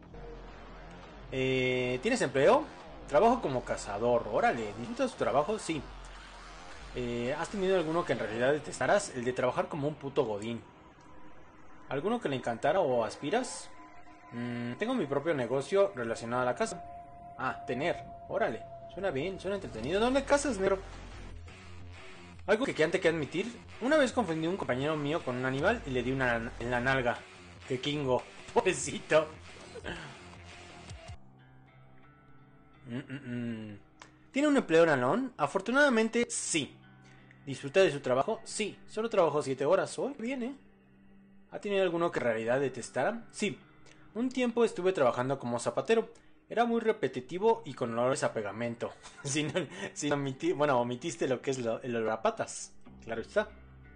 Eh, ¿Tienes empleo? Trabajo como cazador. Órale, ¿disfrutas tu trabajo? Sí. Eh, ¿Has tenido alguno que en realidad detestaras? El de trabajar como un puto godín. ¿Alguno que le encantara o aspiras? Mm, tengo mi propio negocio relacionado a la casa. Ah, tener. Órale. Suena bien, suena entretenido. ¿Dónde casas, negro? Algo que antes que admitir. Una vez confundí a un compañero mío con un animal y le di una en la nalga. ¡Qué kingo! Pobrecito. Mm, mm, mm. ¿Tiene un empleo nanón? Afortunadamente, sí. ¿Disfruta de su trabajo? Sí. Solo trabajo siete horas. Hoy bien, ¿eh? ¿Ha tenido alguno que en realidad detestara? Sí. Un tiempo estuve trabajando como zapatero. Era muy repetitivo y con olores a pegamento. Si no, si no omiti, bueno, omitiste lo que es lo, el olor a patas. Claro está.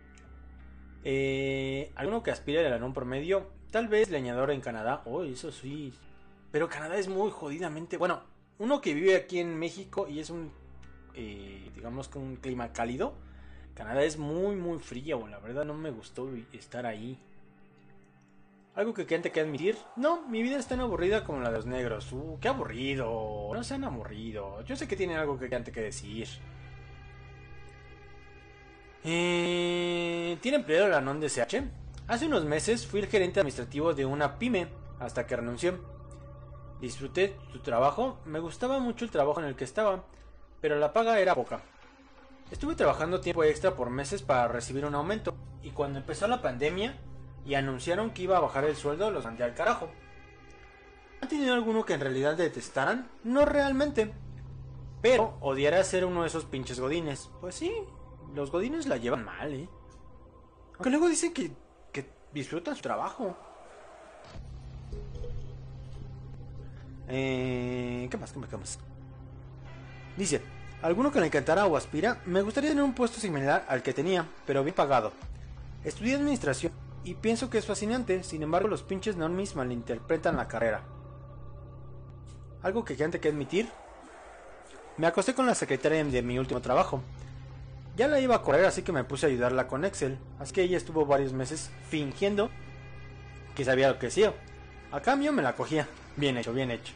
Eh, ¿Alguno que aspire al anón promedio? Tal vez leñador en Canadá. Oh, eso sí. Pero Canadá es muy jodidamente... Bueno, uno que vive aquí en México y es un... Eh, digamos que un clima cálido. Canadá es muy, muy frío. La verdad no me gustó estar ahí. ¿Algo que antes que admitir? No, mi vida es tan aburrida como la de los negros. Uh, qué aburrido. No sean aburridos. Yo sé que tienen algo que antes que decir. Eh, ¿Tiene empleo el anón de C H? Hace unos meses fui el gerente administrativo de una pyme hasta que renuncié. Disfruté su trabajo. Me gustaba mucho el trabajo en el que estaba, pero la paga era poca. Estuve trabajando tiempo extra por meses para recibir un aumento, y cuando empezó la pandemia y anunciaron que iba a bajar el sueldo, los mandé al carajo. ¿Han tenido alguno que en realidad detestaran? No realmente. Pero odiaré ser uno de esos pinches godines. Pues sí, los godines la llevan mal, ¿eh? Aunque luego dicen que, que disfrutan su trabajo. Eh, ¿Qué más? ¿Qué más? ¿Qué más? Dice, ¿alguno que le encantara o aspira? Me gustaría tener un puesto similar al que tenía, pero bien pagado. Estudié administración y pienso que es fascinante, sin embargo los pinches normies malinterpretan la carrera. ¿Algo que antes que admitir? Me acosté con la secretaria de mi último trabajo. Ya la iba a correr, así que me puse a ayudarla con Excel, así que ella estuvo varios meses fingiendo que sabía lo que hacía. A cambio me la cogía. Bien hecho, bien hecho.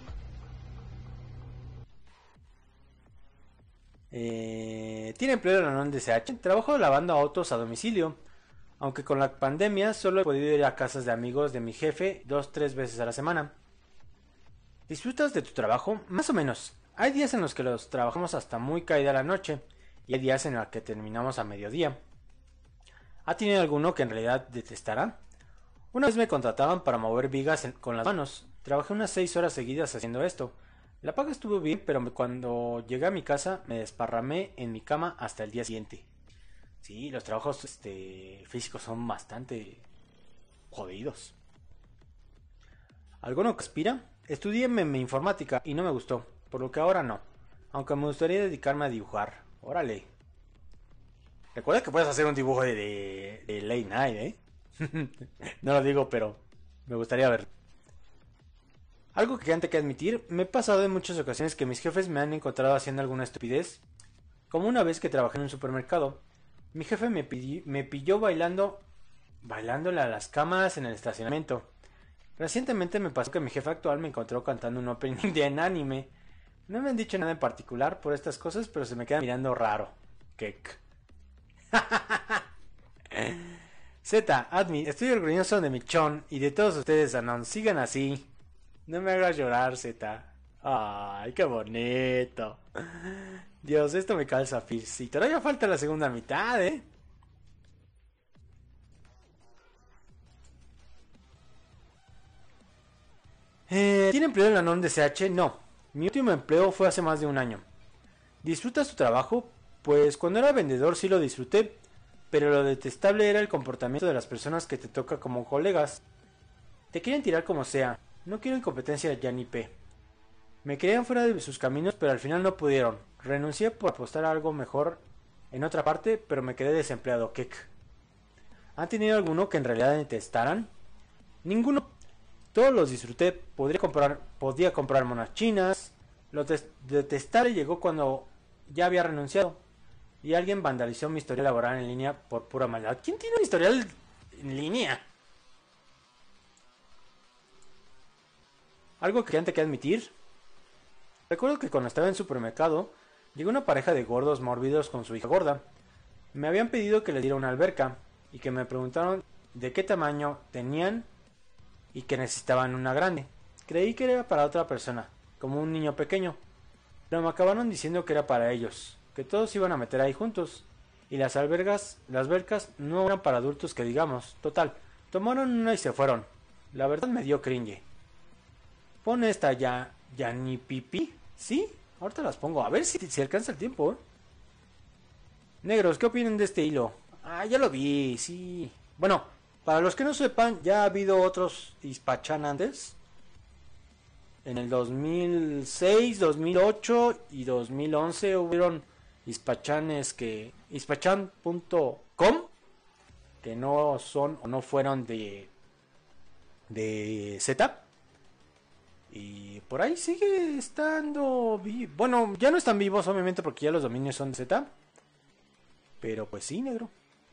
Eh, ¿Tiene empleo en la non D C H? Trabajo lavando autos a domicilio. Aunque con la pandemia solo he podido ir a casas de amigos de mi jefe dos, tres veces a la semana. ¿Disfrutas de tu trabajo? Más o menos. Hay días en los que los trabajamos hasta muy caída la noche, y hay días en los que terminamos a mediodía. ¿Ha tenido alguno que en realidad detestará? Una vez me contrataban para mover vigas en, con las manos. Trabajé unas seis horas seguidas haciendo esto. La paga estuvo bien, pero cuando llegué a mi casa me desparramé en mi cama hasta el día siguiente. Sí, los trabajos este, físicos son bastante jodidos. ¿Alguno que aspira? Estudié meme informática y no me gustó, por lo que ahora no. Aunque me gustaría dedicarme a dibujar. Órale. Recuerda que puedes hacer un dibujo de, de, de Late Night, ¿eh? No lo digo, pero me gustaría ver. Algo que antes que admitir, me he pasado en muchas ocasiones que mis jefes me han encontrado haciendo alguna estupidez. Como una vez que trabajé en un supermercado. Mi jefe me, pilló, me pilló bailando, bailándole a las cámaras en el estacionamiento. Recientemente me pasó que mi jefe actual me encontró cantando un opening de anime. No me han dicho nada en particular por estas cosas, pero se me queda mirando raro. Kek. Z, admin, estoy orgulloso de mi chon y de todos ustedes, Anon. Sigan así. No me hagas llorar, Z. Ay, qué bonito. Dios, esto me calza fis. Y todavía falta la segunda mitad, ¿eh? eh ¿Tiene empleo en la non D C H? No. Mi último empleo fue hace más de un año. ¿Disfrutas tu trabajo? Pues cuando era vendedor sí lo disfruté, pero lo detestable era el comportamiento de las personas que te toca como colegas. Te quieren tirar como sea. No quiero incompetencia ya ni P. Me querían fuera de sus caminos, pero al final no pudieron. Renuncié por apostar a algo mejor en otra parte, pero me quedé desempleado. Kek. ¿Han tenido alguno que en realidad detestaran? Ninguno. Todos los disfruté. Podría comprar, podía comprar monas chinas. Lo detestable llegó cuando ya había renunciado y alguien vandalizó mi historial laboral en línea por pura maldad. ¿Quién tiene un historial en línea? Algo que antes que admitir. Recuerdo que cuando estaba en el supermercado, llegó una pareja de gordos mórbidos con su hija gorda. Me habían pedido que les diera una alberca y que me preguntaron de qué tamaño tenían y que necesitaban una grande. Creí que era para otra persona, como un niño pequeño, pero me acabaron diciendo que era para ellos, que todos iban a meter ahí juntos. Y las albergas, las albercas no eran para adultos que digamos. Total, tomaron una y se fueron. La verdad me dio cringe. Pon esta ya, ya ni pipí. ¿Sí? Ahorita las pongo. A ver si, si alcanza el tiempo, ¿eh? Negros, ¿qué opinan de este hilo? Ah, ya lo vi, sí. Bueno, para los que no sepan, ya ha habido otros Hispachan antes. En el dos mil seis, dos mil ocho y dos mil once hubieron Hispachanes que... Hispachan punto com que no son o no fueron de... de Z. Y por ahí sigue estando... Vi- bueno, ya no están vivos obviamente porque ya los dominios son de Z. Pero pues sí, negro.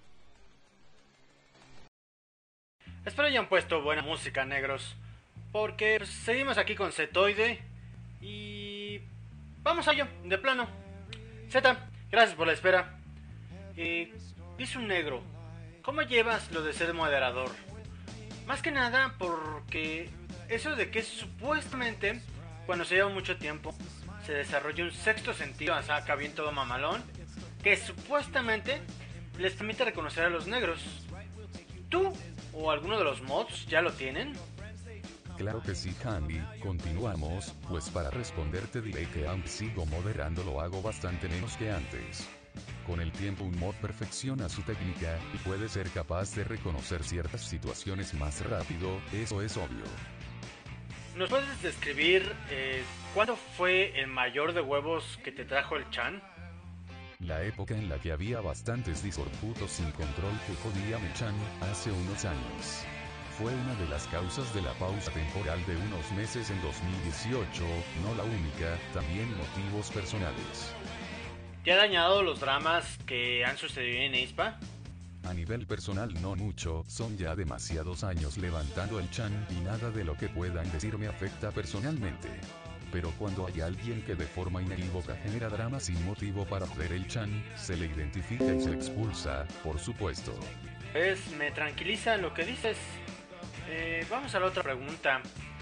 Espero hayan puesto buena música, negros. Porque pues, seguimos aquí con Zetoide. Y... vamos a ello, de plano. Z, gracias por la espera. Eh, dice un negro, ¿cómo llevas lo de ser moderador? Más que nada porque eso de que supuestamente cuando se lleva mucho tiempo se desarrolla un sexto sentido, o sea, acá bien todo mamalón, que supuestamente les permite reconocer a los negros. ¿Tú o alguno de los mods ya lo tienen? Claro que sí, Handy, continuamos, pues para responderte diré que aunque sigo moderando lo hago bastante menos que antes. Con el tiempo un mod perfecciona su técnica, y puede ser capaz de reconocer ciertas situaciones más rápido, eso es obvio. ¿Nos puedes describir eh, cuándo fue el mayor de huevos que te trajo el Chan? La época en la que había bastantes disorputos sin control que jodían el Chan, hace unos años. Fue una de las causas de la pausa temporal de unos meses en dos mil dieciocho, no la única, también motivos personales. ¿Te ha dañado los dramas que han sucedido en Ispa? A nivel personal no mucho, son ya demasiados años levantando el Chan y nada de lo que puedan decir me afecta personalmente. Pero cuando hay alguien que de forma inequívoca genera drama sin motivo para joder el Chan, se le identifica y se expulsa, por supuesto. Pues me tranquiliza lo que dices. Eh, vamos a la otra pregunta.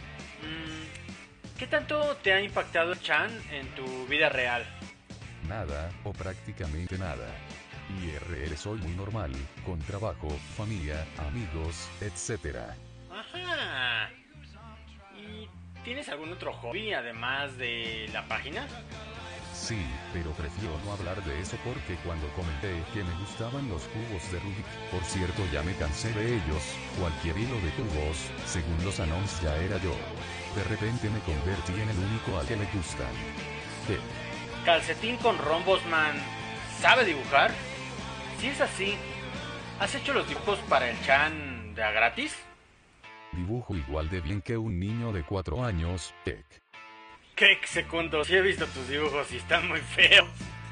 Mm, ¿Qué tanto te ha impactado el Chan en tu vida real? Nada, o prácticamente nada. I R L soy muy normal, con trabajo, familia, amigos, etcétera. Ajá. ¿Y tienes algún otro hobby además de la página? Sí, pero prefiero no hablar de eso porque cuando comenté que me gustaban los cubos de Rubik, por cierto ya me cansé de ellos, cualquier hilo de cubos, según los anons ya era yo. De repente me convertí en el único al que le gustan. ¿Qué? Calcetín con rombos, man. ¿Sabe dibujar? Si es así, ¿has hecho los dibujos para el Chan de a gratis? Dibujo igual de bien que un niño de cuatro años, tech. ¡Qué segundo! Sí he visto tus dibujos y están muy feos.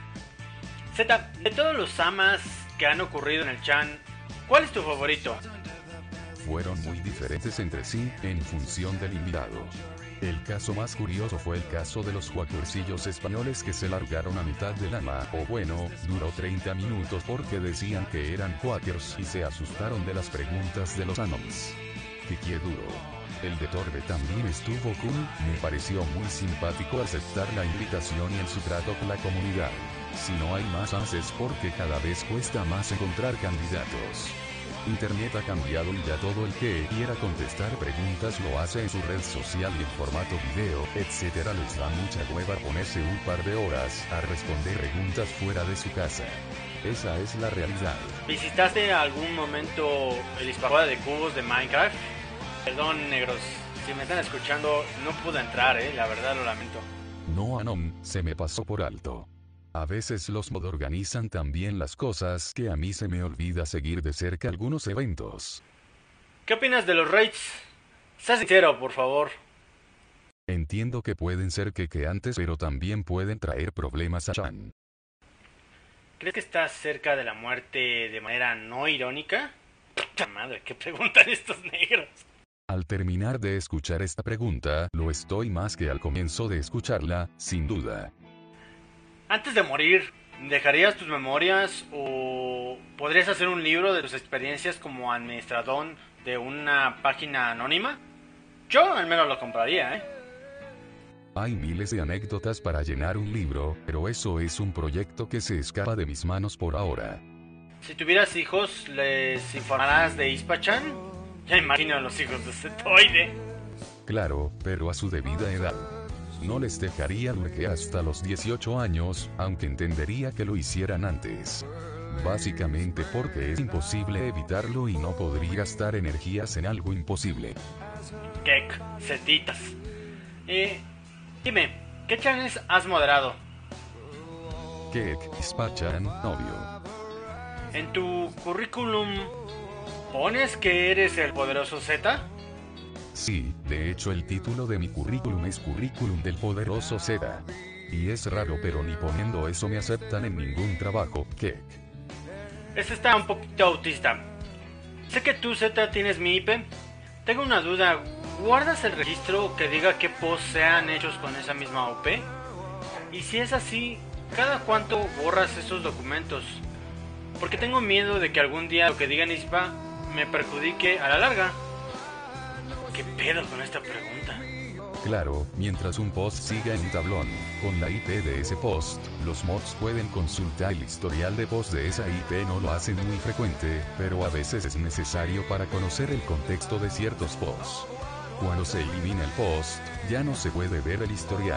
Z, de todos los amas que han ocurrido en el Chan, ¿cuál es tu favorito? Fueron muy diferentes entre sí, en función del invitado. El caso más curioso fue el caso de los cuacuercillos españoles que se largaron a mitad del ama, o bueno, duró treinta minutos porque decían que eran quakers y se asustaron de las preguntas de los anoms. Que qué duro. El de Torbe también estuvo cool, me pareció muy simpático aceptar la invitación y en su trato con la comunidad. Si no hay más as es porque cada vez cuesta más encontrar candidatos. Internet ha cambiado y ya todo el que quiera contestar preguntas lo hace en su red social y en formato video, etcétera. Les da mucha hueva ponerse un par de horas a responder preguntas fuera de su casa. Esa es la realidad. ¿Visitaste algún momento el Hispajuega de cubos de Minecraft? Perdón, negros, si me están escuchando, no pude entrar, eh, la verdad lo lamento. No, Anom, se me pasó por alto. A veces los mod organizan tan bien las cosas que a mí se me olvida seguir de cerca algunos eventos. ¿Qué opinas de los raids? Sé sincero, por favor. Entiendo que pueden ser quequeantes pero también pueden traer problemas a Chan. ¿Crees que estás cerca de la muerte de manera no irónica? Puta madre, ¿qué preguntan estos negros? Al terminar de escuchar esta pregunta, lo estoy más que al comienzo de escucharla, sin duda. Antes de morir, ¿dejarías tus memorias o podrías hacer un libro de tus experiencias como administrador de una página anónima? Yo al menos lo compraría, ¿eh? Hay miles de anécdotas para llenar un libro, pero eso es un proyecto que se escapa de mis manos por ahora. Si tuvieras hijos, ¿les informarás de Ispa-chan? Ya imagino a los hijos de Zetoide. Claro, pero a su debida edad. No les dejaría que hasta los dieciocho años, aunque entendería que lo hicieran antes. Básicamente porque es imposible evitarlo y no podría gastar energías en algo imposible. Kek, setitas. Eh, dime, ¿qué chanes has moderado? Kek, Ispa-chan, obvio. En tu currículum, ¿pones que eres el poderoso Z? Sí, de hecho el título de mi currículum es Currículum del Poderoso Z. Y es raro, pero ni poniendo eso me aceptan en ningún trabajo, Kek. Este está un poquito autista. Sé que tú, Z, tienes mi I P. Tengo una duda. ¿Guardas el registro que diga qué posts sean hechos con esa misma U P? Y si es así, ¿cada cuánto borras esos documentos? Porque tengo miedo de que algún día lo que diga en Ispa me perjudique a la larga. ¿Qué pedo con esta pregunta? Claro, mientras un post siga en un tablón, con la I P de ese post, los mods pueden consultar el historial de post de esa I P. No lo hacen muy frecuente, pero a veces es necesario para conocer el contexto de ciertos posts. Cuando se elimina el post, ya no se puede ver el historial.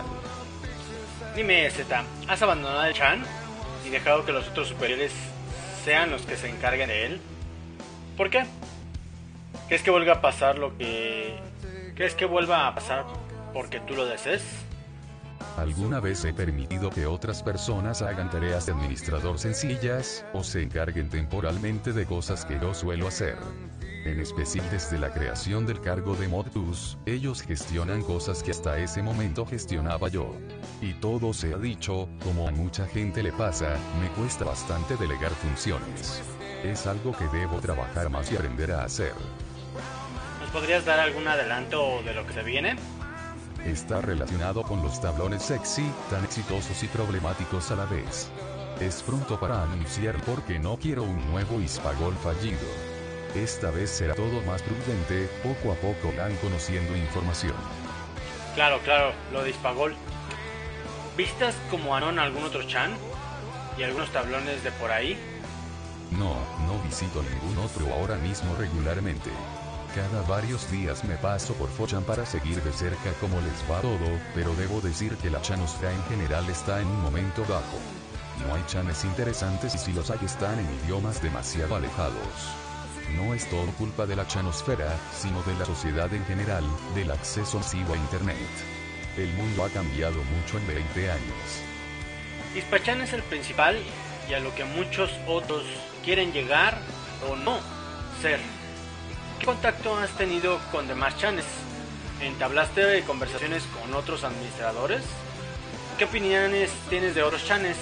Dime, Z, ¿has abandonado el chan y dejado que los otros superiores sean los que se encarguen de él? ¿Por qué? ¿Crees que vuelva a pasar lo que... ¿Crees que vuelva a pasar porque tú lo desees? ¿Alguna vez he permitido que otras personas hagan tareas de administrador sencillas, o se encarguen temporalmente de cosas que yo suelo hacer? En especial desde la creación del cargo de Modbus, ellos gestionan cosas que hasta ese momento gestionaba yo. Y todo se ha dicho, como a mucha gente le pasa, me cuesta bastante delegar funciones. Es algo que debo trabajar más y aprender a hacer. ¿Nos podrías dar algún adelanto de lo que se viene? Está relacionado con los tablones sexy, tan exitosos y problemáticos a la vez. Es pronto para anunciar porque no quiero un nuevo Ispagol fallido. Esta vez será todo más prudente, poco a poco irán conociendo información. Claro, claro, lo de Ispagol. ¿Vistas como Anon algún otro chan? ¿Y algunos tablones de por ahí? No, no visito ningún otro ahora mismo regularmente. Cada varios días me paso por cuatro chan para seguir de cerca cómo les va todo, pero debo decir que la chanosfera en general está en un momento bajo. No hay chanes interesantes y si los hay están en idiomas demasiado alejados. No es todo culpa de la chanosfera, sino de la sociedad en general, del acceso masivo a internet. El mundo ha cambiado mucho en veinte años. Ispa-chan es el principal y a lo que muchos otros quieren llegar o no ser. ¿Qué contacto has tenido con demás chanes? ¿Entablaste conversaciones con otros administradores? ¿Qué opiniones tienes de otros chanes?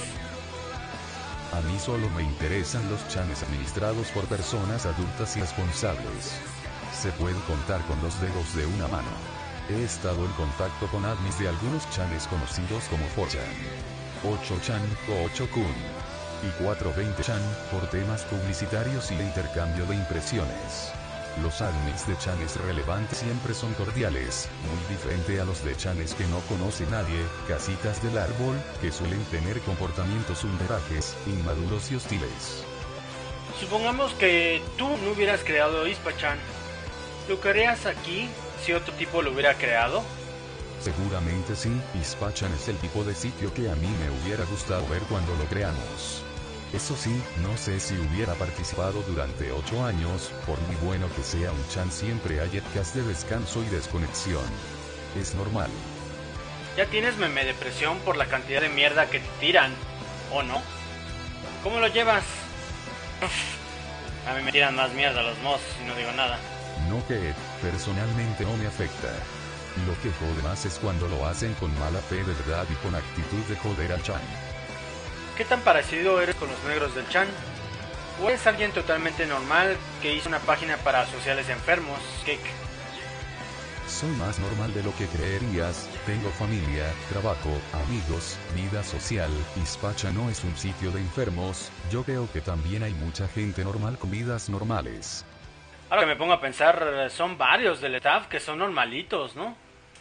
A mí solo me interesan los chanes administrados por personas adultas y responsables. Se puede contar con los dedos de una mano. He estado en contacto con admins de algunos chanes conocidos como cuatro chan, ocho chan o ocho kun y cuatrocientos veinte chan por temas publicitarios y de intercambio de impresiones. Los admins de chanes relevantes siempre son cordiales, muy diferente a los de chanes que no conoce nadie, casitas del árbol, que suelen tener comportamientos ultrajes, inmaduros y hostiles. Supongamos que tú no hubieras creado Ispa-chan. ¿Lo crearías aquí si otro tipo lo hubiera creado? Seguramente sí, Ispa-chan es el tipo de sitio que a mí me hubiera gustado ver cuando lo creamos. Eso sí, no sé si hubiera participado durante ocho años, por muy bueno que sea un chan siempre hay épocas de descanso y desconexión. Es normal. Ya tienes meme depresión por la cantidad de mierda que te tiran, ¿o no? ¿Cómo lo llevas? Uf, a mí me tiran más mierda los mods y no digo nada. No que, personalmente no me afecta. Lo que jode más es cuando lo hacen con mala fe de verdad y con actitud de joder al chan. ¿Qué tan parecido eres con los negros del chan? ¿O eres alguien totalmente normal que hizo una página para sociales enfermos, Kek? Soy más normal de lo que creerías, tengo familia, trabajo, amigos, vida social, Izpacha no es un sitio de enfermos, yo creo que también hay mucha gente normal con vidas normales. Ahora que me pongo a pensar, son varios del staff que son normalitos, ¿no?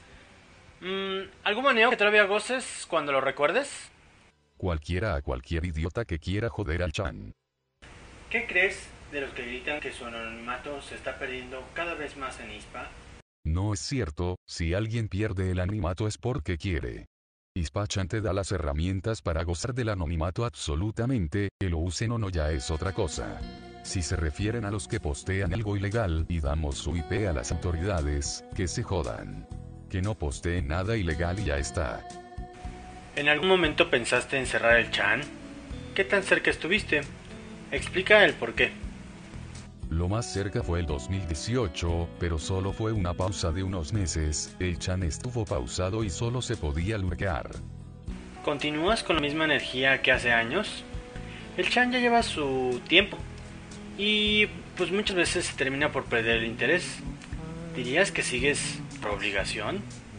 Mm, ¿Algún maníaco que todavía goces cuando lo recuerdes? Cualquiera a cualquier idiota que quiera joder al Chan. ¿Qué crees de los que gritan que su anonimato se está perdiendo cada vez más en Ispa? No es cierto, si alguien pierde el anonimato es porque quiere. Izpachan te da las herramientas para gozar del anonimato absolutamente, que lo usen o no ya es otra cosa. Si se refieren a los que postean algo ilegal y damos su I P a las autoridades, que se jodan. Que no posteen nada ilegal y ya está. ¿En algún momento pensaste en cerrar el Chan? ¿Qué tan cerca estuviste? Explica el porqué. Lo más cerca fue el dos mil dieciocho, pero solo fue una pausa de unos meses, el Chan estuvo pausado y solo se podía lurkear. ¿Continúas con la misma energía que hace años? El Chan ya lleva su tiempo y pues muchas veces se termina por perder el interés. ¿Dirías que sigues por obligación?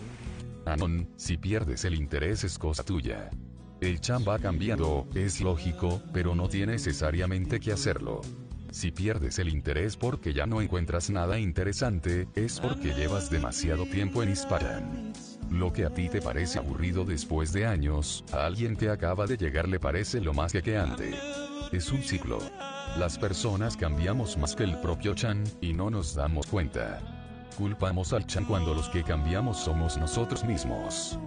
Anon, si pierdes el interés es cosa tuya. El Chan va cambiando, es lógico, pero no tiene necesariamente que hacerlo. Si pierdes el interés porque ya no encuentras nada interesante, es porque llevas demasiado tiempo en Izpachan. Lo que a ti te parece aburrido después de años, a alguien que acaba de llegar le parece lo más quequeante. Es un ciclo. Las personas cambiamos más que el propio Chan, y no nos damos cuenta. Culpamos al Chan cuando los que cambiamos somos nosotros mismos.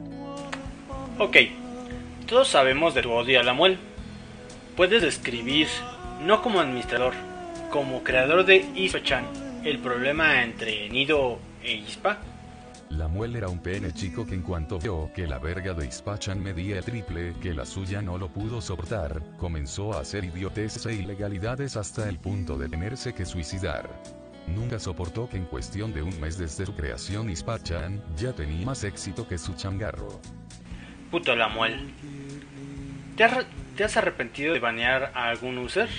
Ok, todos sabemos de tu odio a la muel. ¿Puedes describir, no como administrador, como creador de Izpachan, el problema entre Nido e Ispa? La muel era un pene chico que en cuanto vio que la verga de Izpachan medía el triple que la suya no lo pudo soportar, comenzó a hacer idioteces e ilegalidades hasta el punto de tenerse que suicidar. Nunca soportó que en cuestión de un mes desde su creación Izpachan ya tenía más éxito que su changarro. Puto la muel. ¿Te has, ¿Te has arrepentido de banear a algún user?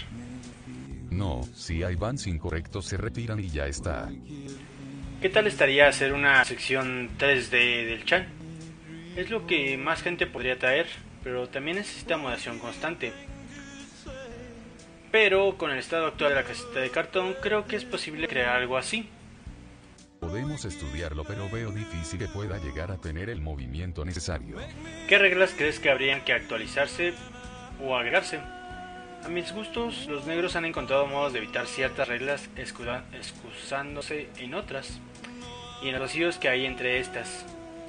No, si hay bans incorrectos se retiran y ya está. ¿Qué tal estaría hacer una sección tres D del Chan? Es lo que más gente podría traer, pero también necesita moderación constante. Pero con el estado actual de la casita de cartón, creo que es posible crear algo así. Podemos estudiarlo, pero veo difícil que pueda llegar a tener el movimiento necesario. ¿Qué reglas crees que habrían que actualizarse o agregarse? A mis gustos, los negros han encontrado modos de evitar ciertas reglas excusa- excusándose en otras, y en los vacíos que hay entre estas.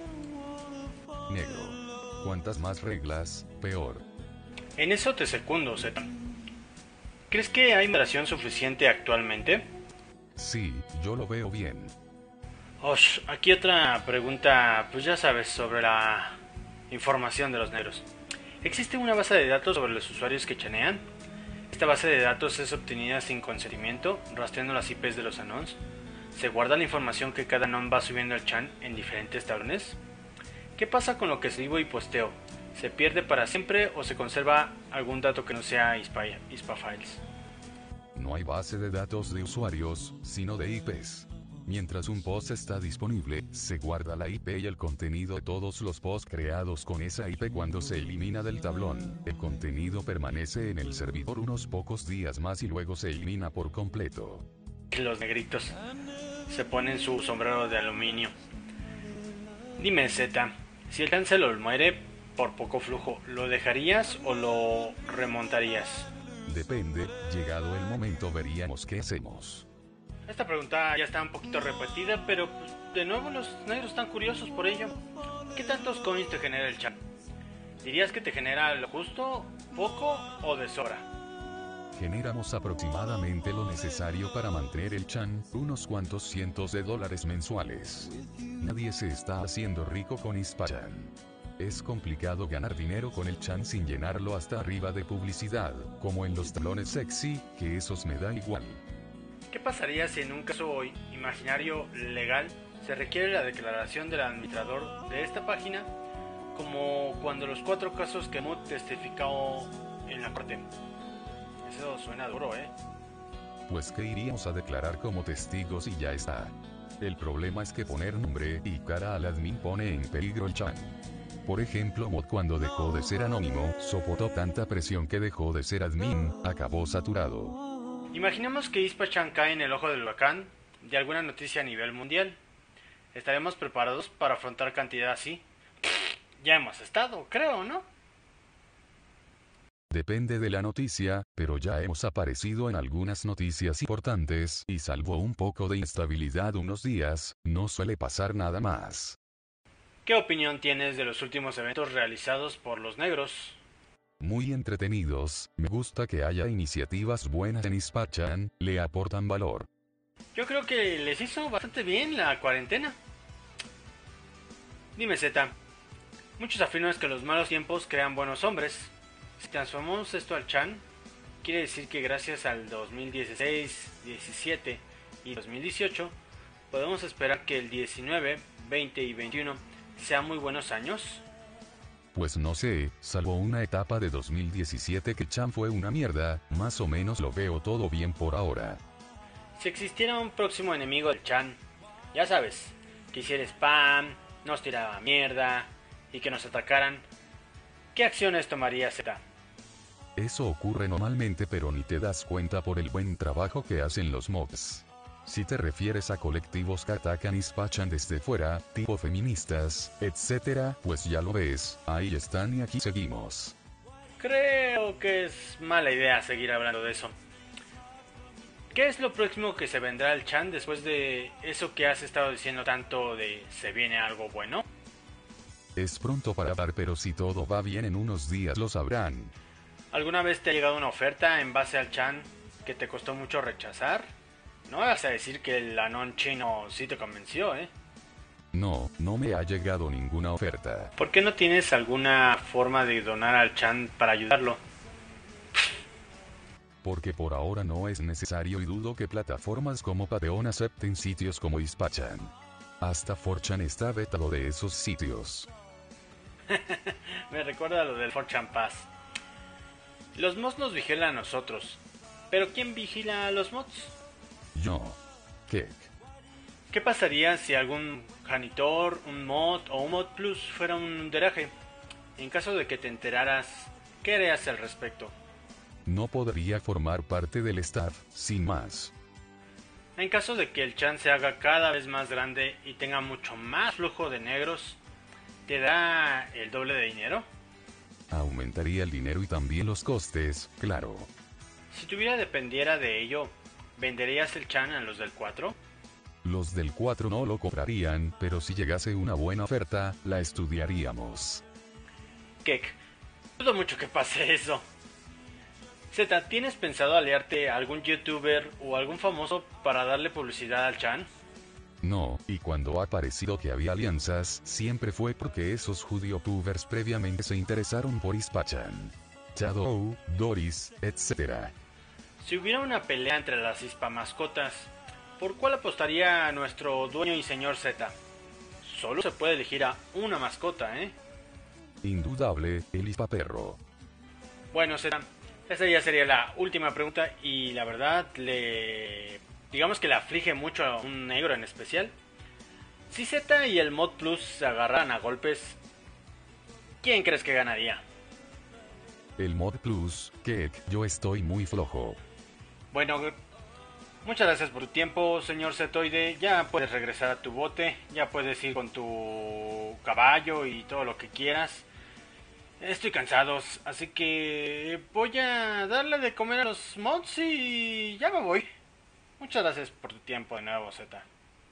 Negro. Cuantas más reglas, peor. En eso te secundo, Z. ¿Crees que hay moderación suficiente actualmente? Sí, yo lo veo bien. Osh, aquí otra pregunta, pues ya sabes, sobre la información de los negros. ¿Existe una base de datos sobre los usuarios que chanean? Esta base de datos es obtenida sin consentimiento, rastreando las I Pes de los anons. ¿Se guarda la información que cada anon va subiendo al Chan en diferentes tablones? ¿Qué pasa con lo que escribo y posteo? ¿Se pierde para siempre o se conserva algún dato que no sea Ispa, Ispa Files? No hay base de datos de usuarios, sino de I Pes. Mientras un post está disponible, se guarda la I P y el contenido de todos los posts creados con esa I P. Cuando se elimina del tablón, el contenido permanece en el servidor unos pocos días más y luego se elimina por completo. Los negritos se ponen su sombrero de aluminio. Dime, Z, si el cancel muere por poco flujo, ¿lo dejarías o lo remontarías? Depende, llegado el momento veríamos qué hacemos. Esta pregunta ya está un poquito repetida, pero pues, de nuevo los negros están curiosos por ello. ¿Qué tantos coins te genera el Chan? ¿Dirías que te genera lo justo, poco o de sobra? Generamos aproximadamente lo necesario para mantener el Chan, unos cuantos cientos de dólares mensuales. Nadie se está haciendo rico con Izpachan. Es complicado ganar dinero con el Chan sin llenarlo hasta arriba de publicidad, como en los talones sexy, que esos me da igual. ¿Qué pasaría si en un caso imaginario legal se requiere la declaración del administrador de esta página, como cuando los cuatro casos que Mood testificó en la corte? Eso suena duro, ¿eh? Pues que iríamos a declarar como testigos y ya está. El problema es que poner nombre y cara al admin pone en peligro el chan. Por ejemplo, Mod cuando dejó de ser anónimo, soportó tanta presión que dejó de ser admin, acabó saturado. Imaginemos que Ispa-chan cae en el ojo del huracán de alguna noticia a nivel mundial. ¿Estaremos preparados para afrontar cantidad así? Ya hemos estado, creo, ¿no? Depende de la noticia, pero ya hemos aparecido en algunas noticias importantes, y salvo un poco de instabilidad unos días, no suele pasar nada más. ¿Qué opinión tienes de los últimos eventos realizados por los negros? Muy entretenidos, me gusta que haya iniciativas buenas en Ispa-chan, le aportan valor. Yo creo que les hizo bastante bien la cuarentena. Dime Z, muchos afirman que los malos tiempos crean buenos hombres. Si transformamos esto al chan, quiere decir que gracias al dos mil dieciséis, diecisiete y dos mil dieciocho, podemos esperar que el diecinueve, veinte y veintiuno sean muy buenos años. Pues no sé, salvo una etapa de dos mil diecisiete que chan fue una mierda, más o menos lo veo todo bien por ahora. Si existiera un próximo enemigo del chan, ya sabes, que hiciera spam, nos tiraba mierda y que nos atacaran, ¿qué acciones tomaría Z? Eso ocurre normalmente pero ni te das cuenta por el buen trabajo que hacen los mobs. Si te refieres a colectivos que atacan Ispa-chan desde fuera, tipo feministas, etcétera, pues ya lo ves, ahí están y aquí seguimos. Creo que es mala idea seguir hablando de eso. ¿Qué es lo próximo que se vendrá al chan después de eso que has estado diciendo tanto de se viene algo bueno? Es pronto para hablar, pero si todo va bien en unos días lo sabrán. ¿Alguna vez te ha llegado una oferta en base al chan que te costó mucho rechazar? No vas a decir que el anon chino sí te convenció, ¿eh? No, no me ha llegado ninguna oferta. ¿Por qué no tienes alguna forma de donar al chan para ayudarlo? Porque por ahora no es necesario y dudo que plataformas como Patreon acepten sitios como Ispa-chan. Hasta cuatro chan está vetado de esos sitios. Me recuerda a lo del cuatro chan Pass. Los mods nos vigilan a nosotros. ¿Pero quién vigila a los mods? Yo. ¿Qué? ¿Qué pasaría si algún janitor, un mod o un mod plus fuera un underaje? En caso de que te enteraras, ¿qué harías al respecto? No podría formar parte del staff, sin más. En caso de que el chan se haga cada vez más grande y tenga mucho más flujo de negros, ¿te da el doble de dinero? Aumentaría el dinero y también los costes, claro. Si tu vida dependiera de ello, ¿venderías el chan a los del cuatro? Los del cuatro no lo comprarían, pero si llegase una buena oferta, la estudiaríamos. Kek, dudo mucho que pase eso. Z, ¿tienes pensado aliarte a algún youtuber o algún famoso para darle publicidad al chan? No, y cuando ha parecido que había alianzas, siempre fue porque esos judiotubers previamente se interesaron por Ispa-chan. Shadow, Doris, etcétera. Si hubiera una pelea entre las hispamascotas, ¿por cuál apostaría nuestro dueño y señor Z? Solo se puede elegir a una mascota, ¿eh? Indudable, el Ispa-perro. Bueno, Z, esa ya sería la última pregunta y la verdad le... digamos que le aflige mucho a un negro en especial. Si Z y el Mod Plus se agarraran a golpes, ¿quién crees que ganaría? El Mod Plus, que yo estoy muy flojo. Bueno, muchas gracias por tu tiempo, señor Zetoide. Ya puedes regresar a tu bote, ya puedes ir con tu caballo y todo lo que quieras. Estoy cansado, así que voy a darle de comer a los mods y ya me voy. Muchas gracias por tu tiempo de nuevo, Z.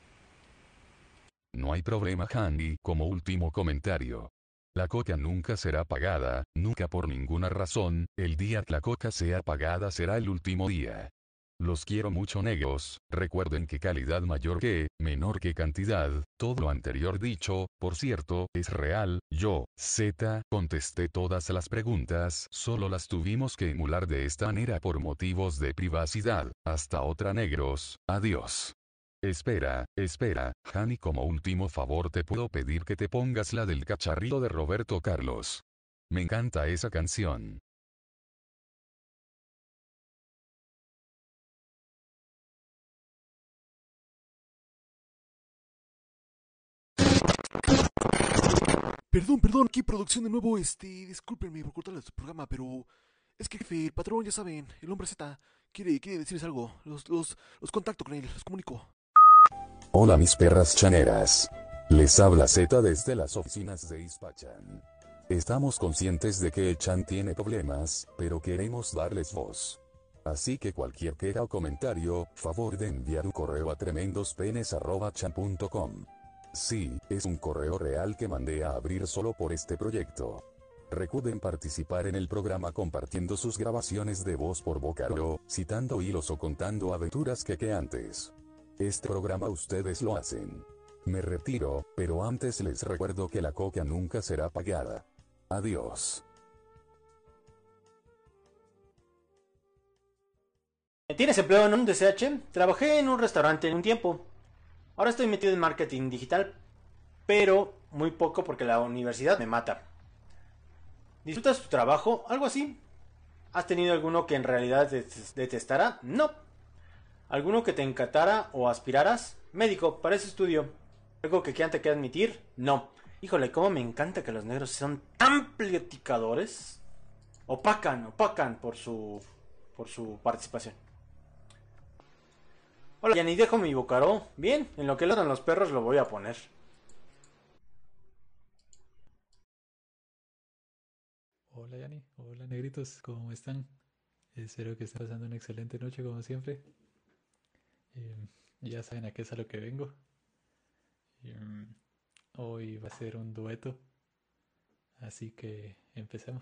No hay problema, Handy. Como último comentario. La coca nunca será pagada, nunca por ninguna razón. El día que la coca sea pagada será el último día. Los quiero mucho, negros. Recuerden que calidad mayor que, menor que cantidad. Todo lo anterior dicho, por cierto, es real. Yo, Z, contesté todas las preguntas. Solo las tuvimos que emular de esta manera por motivos de privacidad. Hasta otra, negros. Adiós. Espera, espera, Hani, como último favor te puedo pedir que te pongas la del cacharrito de Roberto Carlos. Me encanta esa canción. Perdón, perdón, aquí producción de nuevo, este, discúlpenme por cortarles su programa, pero es que jefe, el patrón, ya saben, el hombre Z, quiere, quiere decirles algo, los, los, los contacto con él, los comunico. Hola mis perras chaneras. Les habla Z desde las oficinas de Ispachan. Estamos conscientes de que el Chan tiene problemas, pero queremos darles voz. Así que cualquier queja o comentario, favor de enviar un correo a tremendospenes arroba chan punto com. Sí, es un correo real que mandé a abrir solo por este proyecto. Recuerden participar en el programa compartiendo sus grabaciones de voz por Vocalo, citando hilos o contando aventuras que que antes. Este programa ustedes lo hacen. Me retiro, pero antes les recuerdo que la coca nunca será pagada. Adiós. ¿Tienes empleo en un D C H? Trabajé en un restaurante en un tiempo. Ahora estoy metido en marketing digital, pero muy poco porque la universidad me mata. ¿Disfrutas tu trabajo? Algo así. ¿Has tenido alguno que en realidad detestara? No. ¿Alguno que te encantara o aspiraras? Médico, para ese estudio. ¿Algo que quieran que admitir? No. Híjole, cómo me encanta que los negros son tan platicadores. Opacan, opacan por su por su participación. Hola, ya ni dejo mi bocaró. Bien, en lo que ladran los perros lo voy a poner. Hola Yani, hola negritos, ¿cómo están? Espero que estén pasando una excelente noche como siempre. Eh, ya saben a qué es a lo que vengo. Eh, hoy va a ser un dueto, así que empecemos.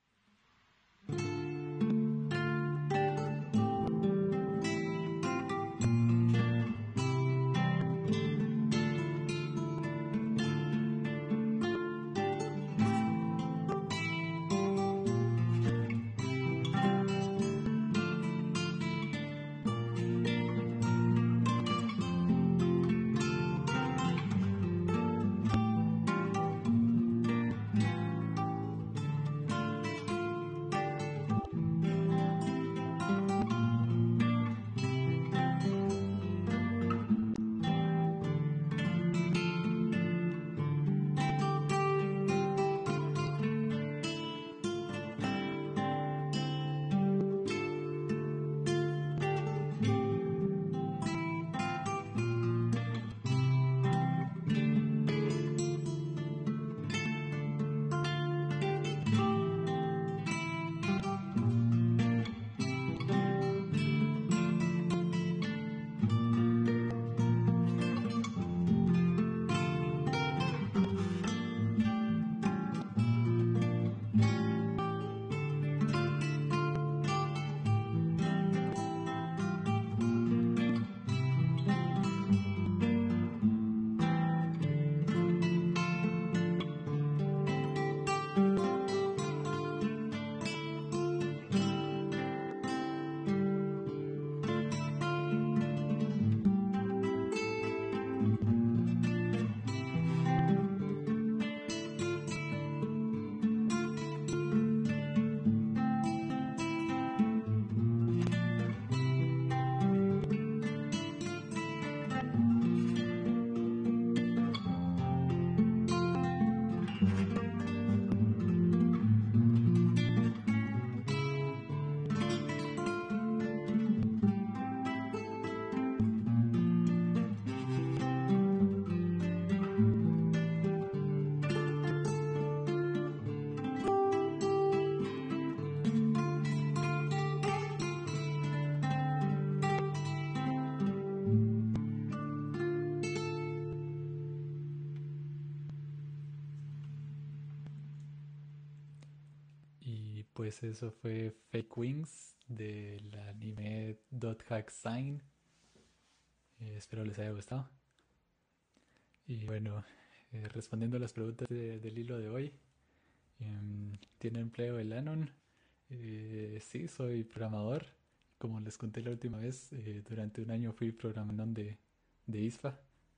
Y pues eso fue Fake Wings del anime Dot Hack Sign. Eh, espero les haya gustado. Y bueno, eh, respondiendo a las preguntas de- del hilo de hoy, em, ¿tiene empleo el Anon? Eh, sí, soy programador. Como les conté la última vez, eh, durante un año fui programador de, de ISFA.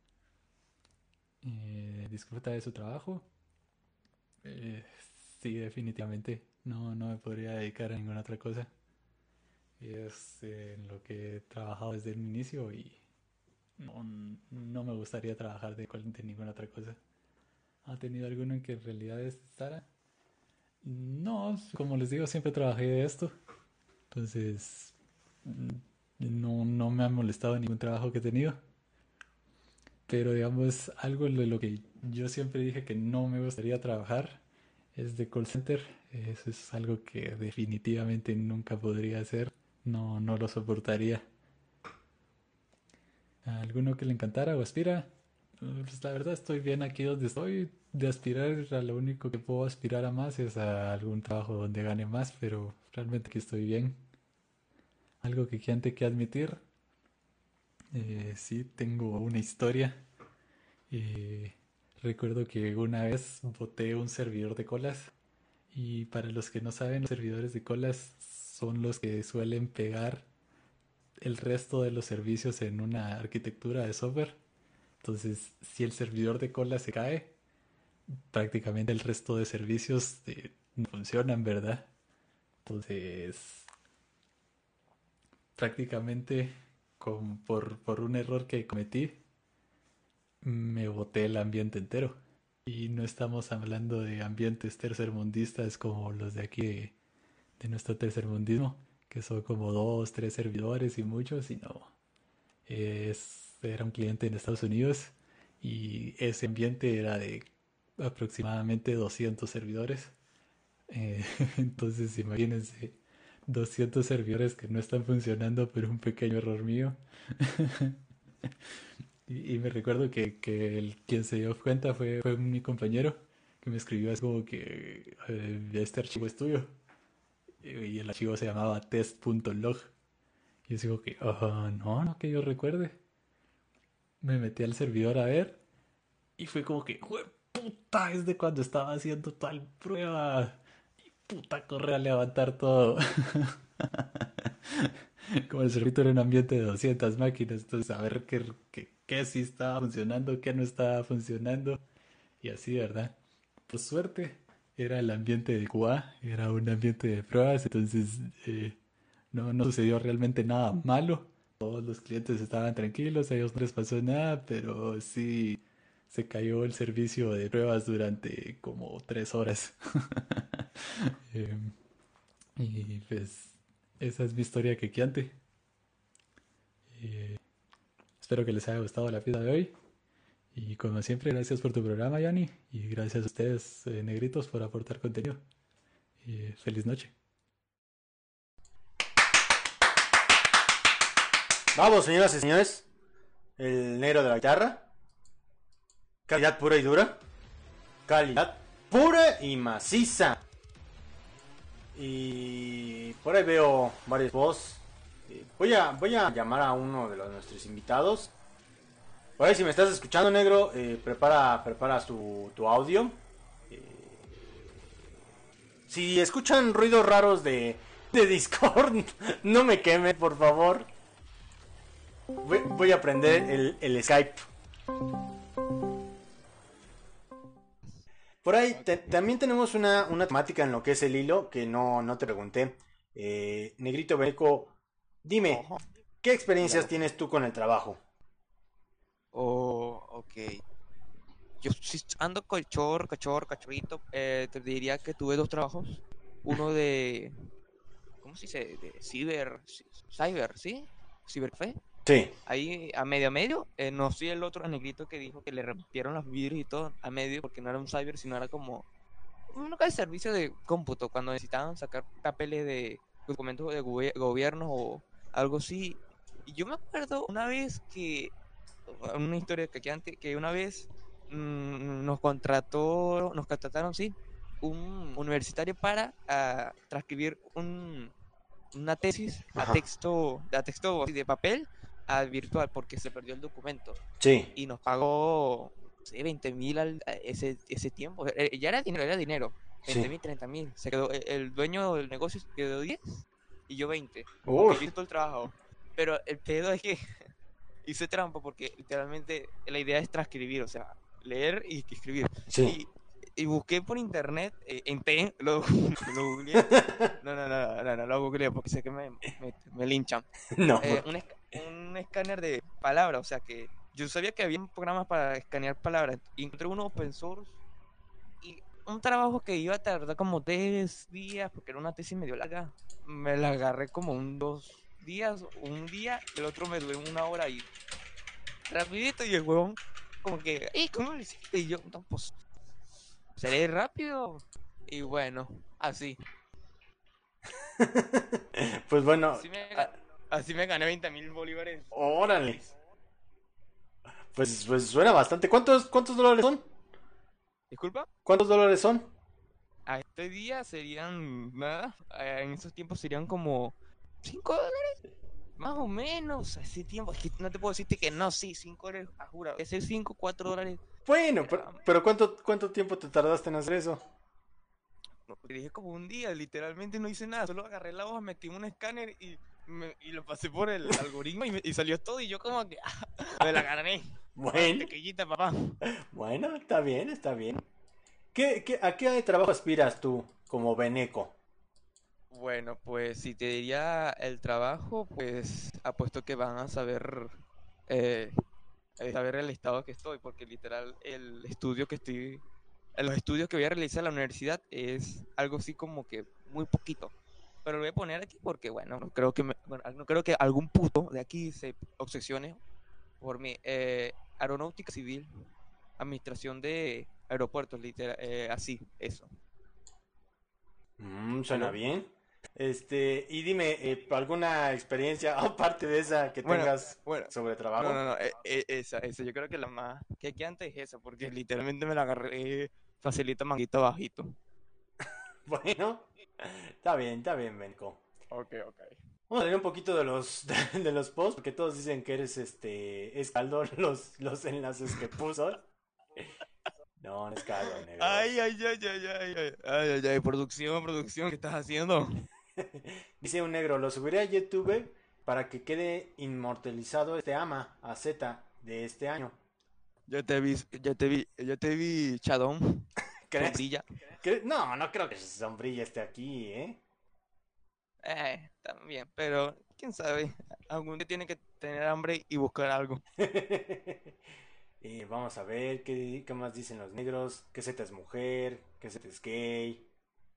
Eh, ¿disfruta de su trabajo? Eh, sí, definitivamente. No, no me podría dedicar a ninguna otra cosa. Es eh, en lo que he trabajado desde el inicio y no, no me gustaría trabajar de, cual- de ninguna otra cosa. ¿Ha tenido alguno en que en realidad estara? No, como les digo, siempre trabajé de esto. Entonces, mm, no, no me ha molestado ningún trabajo que he tenido. Pero digamos, algo de lo que yo siempre dije que no me gustaría trabajar es de call center. Eso es algo que definitivamente nunca podría hacer. No, no lo soportaría. ¿A alguno que le encantara o aspira? Eh, Pues la verdad estoy bien aquí donde estoy. De aspirar a lo único que puedo aspirar a más es a algún trabajo donde gane más, pero realmente aquí estoy bien. Algo que antes que admitir, eh, sí tengo una historia. Eh, recuerdo que una vez boté un servidor de colas y para los que no saben, los servidores de colas son los que suelen pegar el resto de los servicios en una arquitectura de software. Entonces, si el servidor de cola se cae, prácticamente el resto de servicios eh, no funcionan, ¿verdad? Entonces, prácticamente con- por, por un error que cometí, me boté el ambiente entero. Y no estamos hablando de ambientes tercermundistas como los de aquí de, de nuestro tercermundismo, que son como dos, tres servidores y muchos, sino es, era un cliente en Estados Unidos y ese ambiente era de aproximadamente doscientos servidores. Eh, entonces, imagínense, doscientos servidores que no están funcionando por un pequeño error mío. Y, y me recuerdo que, que el, quien se dio cuenta fue, fue mi compañero que me escribió así como que eh, este archivo es tuyo. Y, y el archivo se llamaba test.log. Y yo digo que, "Ah, no, no que yo recuerde". Me metí al servidor a ver y fue como que, "Jue puta, es de cuando estaba haciendo tal prueba". Y puta, corre a levantar todo. Como el servidor era un ambiente de doscientas máquinas, entonces a ver qué, qué, qué sí estaba funcionando, qué no estaba funcionando. Y así, ¿verdad? Por suerte, era el ambiente de Q A, era un ambiente de pruebas, entonces eh, no, no sucedió realmente nada malo. Todos los clientes estaban tranquilos, a ellos no les pasó nada, pero sí se cayó el servicio de pruebas durante como tres horas. Em, y pues esa es mi historia quequiante. Eh, espero que les haya gustado la pieza de hoy. Y como siempre, gracias por tu programa, Yanni. Y gracias a ustedes, eh, negritos, por aportar contenido. Y feliz noche. Vamos, señoras y señores. El negro de la guitarra. Calidad pura y dura. Calidad pura y maciza. Y por ahí veo varios voz. Eh, Voy a, voy a llamar a uno de los, nuestros invitados. Por ahí, si me estás escuchando, negro, eh, prepara, prepara tu, tu audio. Eh, si escuchan ruidos raros de, de Discord, no me quemen, por favor. Voy, voy a prender el, el Skype. Por ahí te- también tenemos una, una temática en lo que es el hilo que no, no te pregunté. Eh, Negrito Beneco, dime, Ojo, ¿qué experiencias dígame. tienes tú con el trabajo? Oh, ok. Yo sí ando cachorro, cachorro, cachorrito. Eh, te diría que tuve dos trabajos. Uno de, ¿cómo se dice? De ciber, ci- cyber, ¿sí? Cibercafé. Sí, Ahí a medio a medio. Eh, no soy el otro negrito que dijo que le rompieron los vidrios y todo a medio porque no era un cyber, sino era como un local de servicio de cómputo cuando necesitaban sacar papeles de documentos de gobe- gobierno o algo así. Y yo me acuerdo una vez que una historia que aquí antes, que una vez mm, nos contrató, nos contrataron, sí, un universitario para ah, transcribir un, una tesis a ajá, texto, a texto así de papel a virtual porque se perdió el documento sí, y nos pagó, no sé, veinte mil al, a ese, ese tiempo. Eh, Ya era dinero, era dinero. veinte sí. mil, treinta mil. Se quedó, el, el dueño del negocio se quedó diez y yo veinte porque Uf, yo hice todo el trabajo. Pero el pedo es que hice trampa porque literalmente la idea es transcribir, o sea, leer y escribir. sí. Y, y busqué por internet, eh, en P, lo, lo googleé. No, no, no, no, no, lo googleé porque sé que me, me, me linchan. No, Eh, un, esc- un escáner de palabras, o sea que yo sabía que había programas para escanear palabras. Y encontré uno open source un trabajo que iba a tardar como tres días, porque era una tesis medio larga, me la agarré como un dos días, un día, el otro me duró una hora y rapidito, y el huevón como que, ¡ey, cómo lo hiciste! Y yo, no, pues, seré rápido. Y bueno, así. Pues bueno, Así me, ah, ga- así me gané veinte mil bolívares. órale. gratis. Pues, pues suena bastante. ¿Cuántos, cuántos dólares son? Disculpa. ¿Cuántos dólares son? A este día serían, nada, eh, en esos tiempos serían como cinco dólares, más o menos, a ese tiempo, es que no te puedo decirte que no, sí, cinco dólares, a juro, ese cinco cuatro dólares, Bueno, pero, era, pero ¿cuánto, cuánto tiempo te tardaste en hacer eso? no, te dije como un día, literalmente no hice nada, solo agarré la hoja, metí en un escáner y, me- y lo pasé por el algoritmo y, me- y salió todo y yo como que, me la gané, Bueno, tequillita, papá. bueno, está bien, está bien. ¿Qué, qué, ¿A qué trabajo aspiras tú como Beneco? Bueno, pues si te diría el trabajo, pues apuesto que van a saber eh, eh, saber el estado que estoy, porque literal el estudio que estoy, eh, los estudios que voy a realizar en la universidad es algo así como que muy poquito. Pero lo voy a poner aquí porque, bueno, no creo que, me- bueno, no creo que algún puto de aquí se obsesione por mi eh, aeronáutica civil, administración de aeropuertos, literal, eh, así, eso. Mm, suena ¿Aló? bien. Este, y dime, eh, ¿alguna experiencia aparte de esa que Bueno, tengas bueno, sobre no, trabajo? no, no, e- e- esa, esa, yo creo que la más que aquí antes es esa, porque literalmente me la agarré facilita manguito bajito. Bueno, está bien, está bien, Beneco. Ok, ok. Vamos a leer un poquito de los de, los posts, porque todos dicen que eres este escaldo los, los enlaces que puso. No, no es caldo, negro. Ay, ay, ay, ay, ay, ay, ay, ay, ay, producción, producción, ¿qué estás haciendo? Dice un negro, lo subiré a YouTube para que quede inmortalizado este ama a Z de este año. Ya te vi, ya te vi, ya te vi, Chadón, ¿Crees? sombrilla. ¿Cre- No, no creo que sombrilla esté aquí, ¿eh? Eh, también, pero quién sabe, algún día tiene que tener hambre y buscar algo. Y vamos a ver qué, qué más dicen los negros. Que Z es mujer, que Z es gay.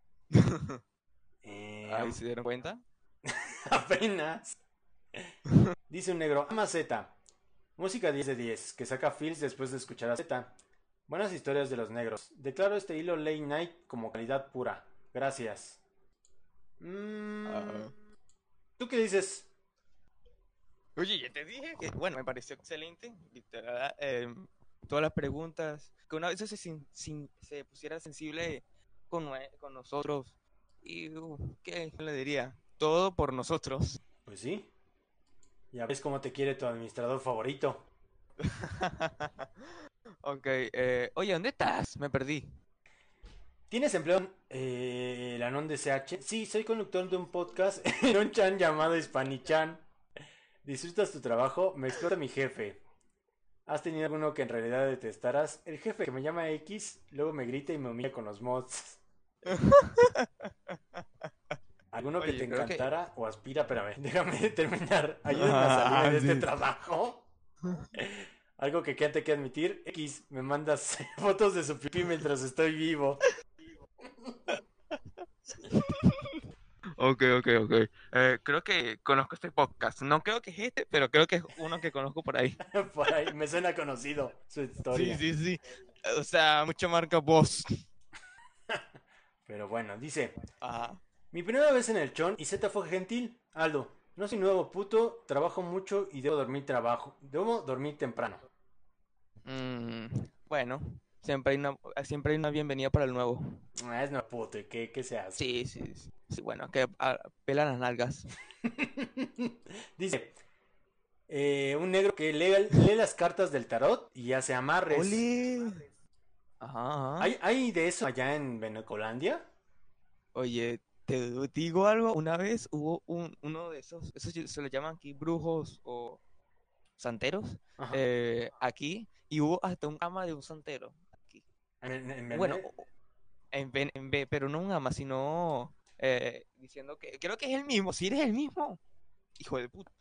Eh, Ay, ¿se dieron cuenta? apenas. Dice un negro, ama Z. Música diez de diez, que saca feels después de escuchar a Z. Buenas historias de los negros. Declaro este hilo late night como calidad pura. Gracias. Mm, Ah. ¿Tú qué dices? Oye, ya te dije que, bueno, me pareció excelente, literal, eh, todas las preguntas, que una vez se, sin- sin- se pusiera sensible con, nue- con nosotros, y, uh, ¿qué le diría? Todo por nosotros. Pues sí. Ya ves cómo te quiere tu administrador favorito. Ok, eh, oye, ¿dónde estás? Me perdí. ¿Tienes empleo en eh, el Anon de C H? Sí, soy conductor de un podcast en un chan llamado Hispanichan. ¿Disfrutas tu trabajo? Me explota mi jefe. ¿Has tenido alguno que en realidad detestarás? El jefe que me llama X, luego me grita y me humilla con los mods. ¿Alguno que te Oye, creo que... encantara o aspira? Espérame, déjame terminar. Ayúdame a salirme Ah, de este sí. trabajo. Algo que quede que admitir. X, me mandas fotos de su pipí mientras estoy vivo. Ok, ok, ok. Eh, creo que conozco este podcast. No creo que es este, pero creo que es uno que conozco por ahí. Por ahí, me suena conocido su Sí, historia. sí, sí. O sea, mucha marca voz. Pero bueno, dice: Ajá. Mi primera vez en el chon y Z fue gentil. Aldo, no soy nuevo puto, trabajo mucho y debo dormir trabajo. Debo dormir temprano. Mm, bueno, siempre hay una, siempre hay una bienvenida para el nuevo. Ah, es no puto, ¿y qué, qué se hace? Sí, sí, sí. Sí, bueno, que ah, pelan las nalgas. Dice: eh, un negro que lee, lee las cartas del tarot y hace amarres. ¡Ole! Ajá, ajá. ¿Hay, ¿Hay de eso allá en Venecolandia? Oye, te digo algo. Una vez hubo un, uno de esos, esos se lo llaman aquí brujos o santeros, Ajá. eh, aquí, y hubo hasta un ama de un santero aquí. ¿En, en, en, Bueno, en, Ven- en Ve- pero no un ama, sino eh, diciendo que creo que es el mismo. Si eres el mismo, hijo de puta.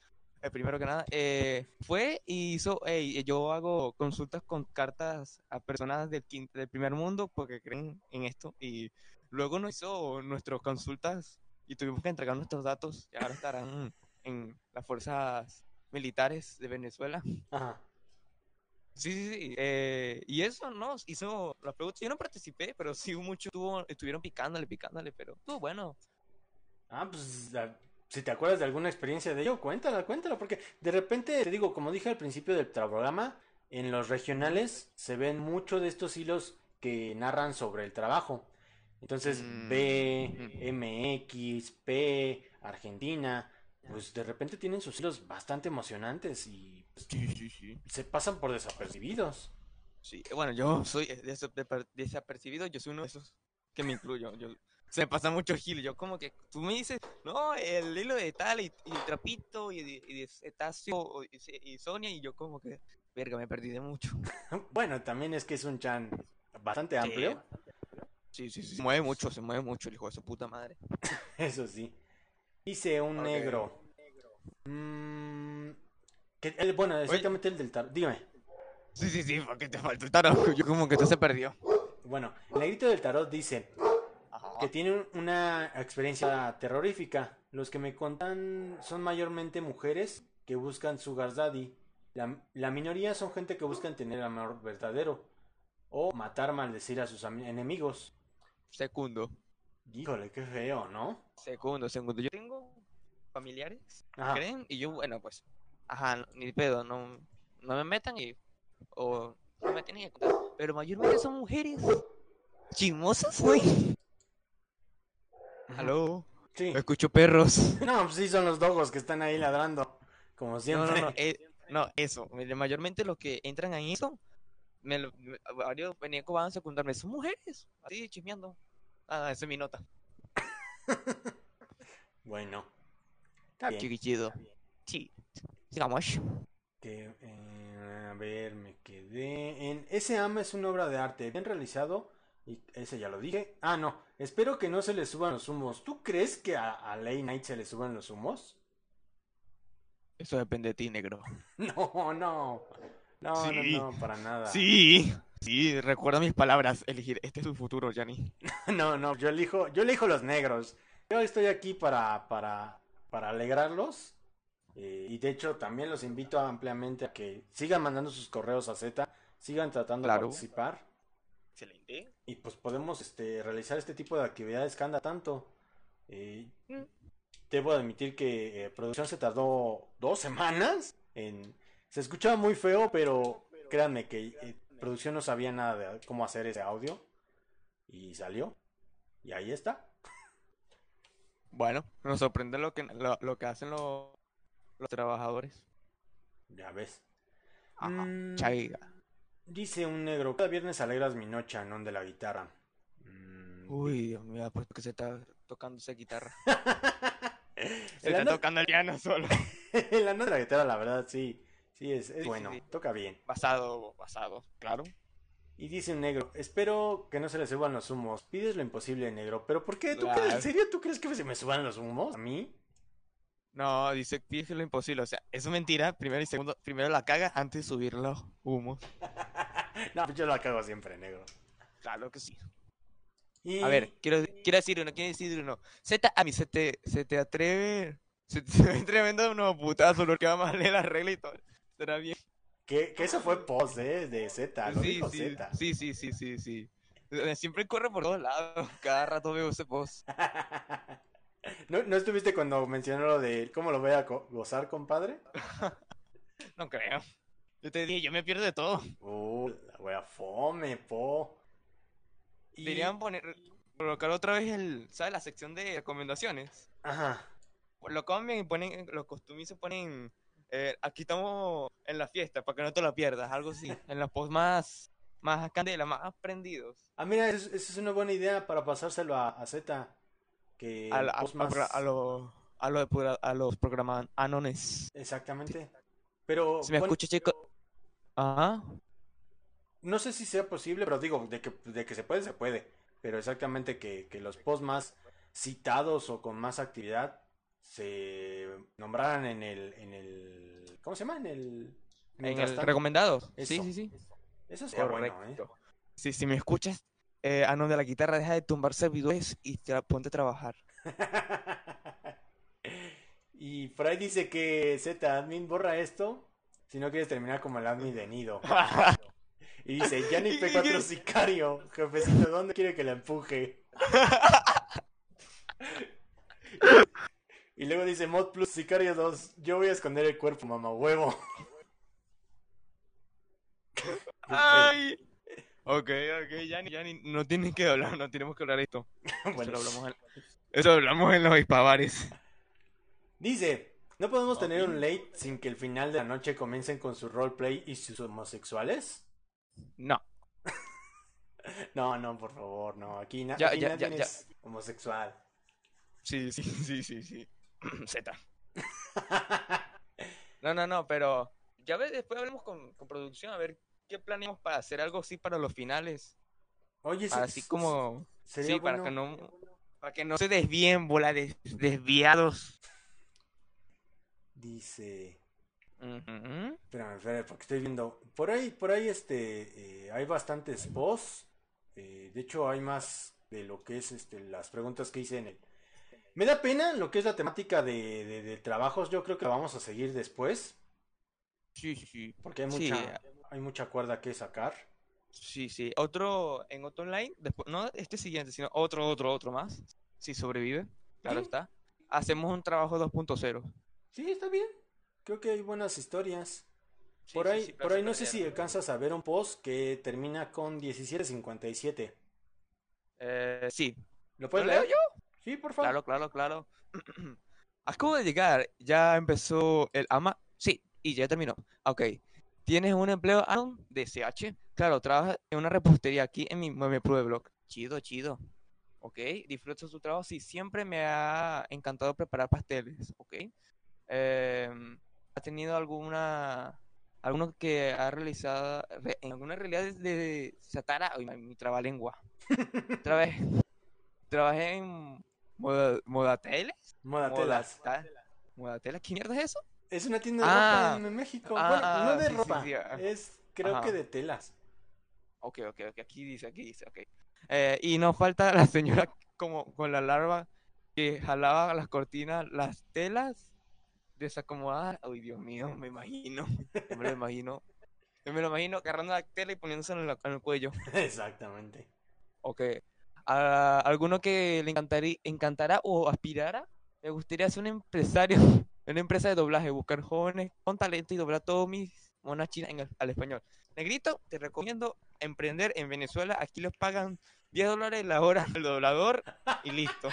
el primero que nada, eh, fue y hizo, ey, yo hago consultas con cartas a personas del, quin- del primer mundo porque creen en esto y luego nos hizo nuestras consultas y tuvimos que entregar nuestros datos y ahora estarán en las fuerzas militares de Venezuela. Ajá. Sí, sí, sí. eh, y eso, ¿no? Hizo las preguntas. Yo no participé, pero sí mucho estuvo, estuvieron picándole, picándole, pero estuvo bueno. Ah, pues la- si te acuerdas de alguna experiencia de ello, cuéntala, cuéntala, porque de repente, te digo, como dije al principio del programa, en los regionales se ven mucho de estos hilos que narran sobre el trabajo. Entonces, B, Mm, M X, P, Argentina, pues de repente tienen sus hilos bastante emocionantes y pues, sí, sí, sí. se pasan por desapercibidos. Sí, bueno, yo soy desa- de- desapercibido, yo soy uno de esos que me incluyo. Yo, se me pasa mucho gil. Yo como que tú me dices, no, el hilo de tal y, y Trapito y de, y de Cetáceo o- y, Ce- y Sonia y yo como que, verga, me perdí de mucho. Bueno, también es que es un chan bastante Sí, amplio, sí, sí, sí. Se mueve mucho, se mueve mucho el hijo de su puta madre. eso sí. Dice un Ok. negro. Mm, que el- bueno, Oye, exactamente el del tarot. Dígame. sí, sí, sí, porque te faltó el tarot. Yo como que tú se perdió. Bueno, el negrito del tarot dice que Ajá. tiene una experiencia terrorífica. Los que me contan son mayormente mujeres que buscan sugar daddy. La, la minoría son gente que buscan tener amor verdadero o matar, maldecir a sus am- enemigos. Segundo, Híjole, qué feo, ¿no? segundo, segundo. Yo tengo familiares, Ajá. ¿creen? Y yo, bueno, pues, ajá, no- ni pedo, no, no me metan y, o no me tienen que contar. Pero mayormente son mujeres chismosas, güey. Ujú. Aló, Sí. escucho perros. No, pues sí, son los dogos que están ahí ladrando, como No, no, no, siempre. eh, no, eso. Mire, mayormente los que entran en eso, me lo, me- varios venían como a secundarme, son mujeres, así chismeando. Ah, esa es mi nota. Bueno, está bien. Chiquichido. Sí, sigamos. Que, eh, a ver, me quedé en... Ese ama es una obra de arte bien realizado. Y ese ya lo dije. Ah, no. Espero que no se le suban los humos. ¿Tú crees que a, a Late Night se le suban los humos? Eso depende de ti, negro. No, no. No, no, Sí, no, para nada. sí, sí, recuerda mis palabras. Elegir, este es tu futuro, Yanni. No, no, yo elijo, yo elijo los negros. Yo estoy aquí para, para, para alegrarlos. Eh, y de hecho también los invito ampliamente a que sigan mandando sus correos a Z, sigan tratando de Claro. participar. Excelente. Y pues podemos este, realizar este tipo de actividades que anda tanto. Eh, Mm. debo admitir que eh, producción se tardó dos semanas en... Se escuchaba muy feo, pero créanme que eh, producción no sabía nada de cómo hacer ese audio. Y salió. Y ahí está. Bueno, nos sorprende lo que, lo, lo que hacen los, los trabajadores. Ya ves. Ajá. Mm, Chaiga. dice un negro, cada viernes alegras mi noche, non de la guitarra. Mm, Uy, Dios mío, pues que se está tocando esa guitarra. Se el está ano... tocando el piano solo. el ano de la guitarra, la verdad, sí. Sí, es, es Sí, sí, bueno. sí. Toca bien. Basado, basado, claro. Y dice un negro, espero que no se le suban los humos. Pides lo imposible, negro. ¿Pero por qué? ¿Tú crees, en Claro. serio tú crees que se me suban los humos? ¿A mí? No, dice pide lo imposible. O sea, eso es mentira. Primero y segundo, primero la caga antes de subir los humos. No, pues yo la cago siempre, negro. Claro que sí. Y... A ver, quiero, quiero decir uno, quiero decir uno. Z, a mí se te, se te atreve. Se te se ve tremendo unos putazos, porque vamos a leer la regla y todo. Será bien. Que, que eso fue post, ¿eh? De Z, lo Sí, dijo sí, Z. sí, sí, sí, sí, sí. Eh, Siempre corre por todos lados. Cada rato veo ese post. ¿No, ¿No estuviste cuando mencionó lo de cómo lo voy a go- gozar, compadre? No creo. Yo te dije, yo me pierdo de todo. Uh, la wea fome, po. Y... Deberían poner, colocar otra vez el, ¿sabes? La sección de recomendaciones. Ajá. Pues lo cambian y ponen, los costumes se ponen, eh, aquí estamos en la fiesta, para que no te la pierdas, algo así. En los posts más, más candela, más prendidos. Ah, mira, esa es, esa es una buena idea para pasárselo a, a Z. Que A, el la- a, post a, más... pro- a los, a los, progra- a los programas anones. Exactamente. Pero Si me pon- escuchas, chicos. Ajá. no sé si sea posible, pero digo, de que, de que se puede, se puede. Pero exactamente que, que los posts más citados o con más actividad se nombraran en el, en el, ¿cómo se llama? En el, En mientras el tanto. recomendados. Eso. Sí, sí, sí. Eso sería bueno, ¿eh? Correcto. Sí, si me escuchas, eh, Anon de la guitarra, deja de tumbar servidores y tra- ponte a trabajar. Y por ahí dice que Z admin borra esto si no quieres terminar como el admin de Nido. Y dice, Yanni P cuatro sicario, jefecito, ¿dónde quiere que la empuje? Y luego dice Mod Plus Sicario dos, yo voy a esconder el cuerpo, mamá huevo. Ay. Ok, ok, Yanni, Yanni, no tienes que hablar, no tenemos que hablar esto. Bueno. Eso lo hablamos en, eso lo hablamos en los hispabares. Dice, no podemos tener Ok. un late sin que el final de la noche comiencen con su roleplay y sus homosexuales. No. No, no, por favor, no. Aquí, na- Ya, aquí ya, nadie ya, ya. es homosexual. Sí, sí, sí, sí, sí. Z. No, no, no, pero ya ves, después hablemos con, con producción a ver qué planeamos para hacer algo así para los finales. Oye, Para se- así se- como... sería Sí, para bueno. que no... Para que no se desvíen, bola de desviados. Dice, Ujú. espérame, espérame, porque estoy viendo. Por ahí, por ahí, este, eh, hay bastantes posts. Eh, de hecho, hay más de lo que es, este, las preguntas que hice en el. Me da pena lo que es la temática de, de, de trabajos. Yo creo que la vamos a seguir después, Sí, sí, sí. porque hay Sí, mucha, hay mucha cuerda que sacar. sí, sí. Otro, en otro online, después, no este siguiente, sino otro, otro, otro más. Si sobrevive, claro Sí, está. Hacemos un trabajo dos punto cero. sí, está bien. Creo que hay buenas historias. Sí, Por sí, ahí, sí, por pero se ahí no sé si perdieron. alcanzas a ver un post que termina con diecisiete cincuenta y siete. Eh, sí. ¿Lo ¿Lo puedes leo leer? yo? Sí, por favor. Claro, claro, claro. Acabo de llegar, ya empezó el ama. Sí, y ya terminó. Ok. ¿Tienes un empleo Aaron, de C H? Claro, trabajas en una repostería aquí en mi, en mi pueblo. Chido, chido. Ok, disfruto su trabajo. Sí, siempre me ha encantado preparar pasteles. Ok. Em, ¿ha tenido alguna, alguno que ha realizado, re- en alguna realidad de, de Satara? Ay, mi trabalengua. Otra vez. Trabajé en moda, Modateles. Modatelas. Modata, Modatelas, ¿qué mierda es eso? Es una tienda de ropa Ah, en México. Bueno, no ah, ah, de sí, sí, ropa. sí. ah, Es, creo que Ajá. de telas. Ok, ok, ok. Aquí dice, aquí dice, ok. Eh, y nos falta la señora como con la larva que jalaba las cortinas, las telas desacomodadas. Ay, Dios mío, me imagino. Yo me lo imagino. Yo me lo imagino agarrando la tela y poniéndosela en, la- en el cuello. Exactamente. Ok. ¿A alguno que le encantaría, encantará o aspirara? Me gustaría ser un empresario, una empresa de doblaje, buscar jóvenes con talento y doblar todos mis monas chinas en el- al español. Negrito, te recomiendo emprender en Venezuela. Aquí les pagan diez dólares la hora al doblador y listo.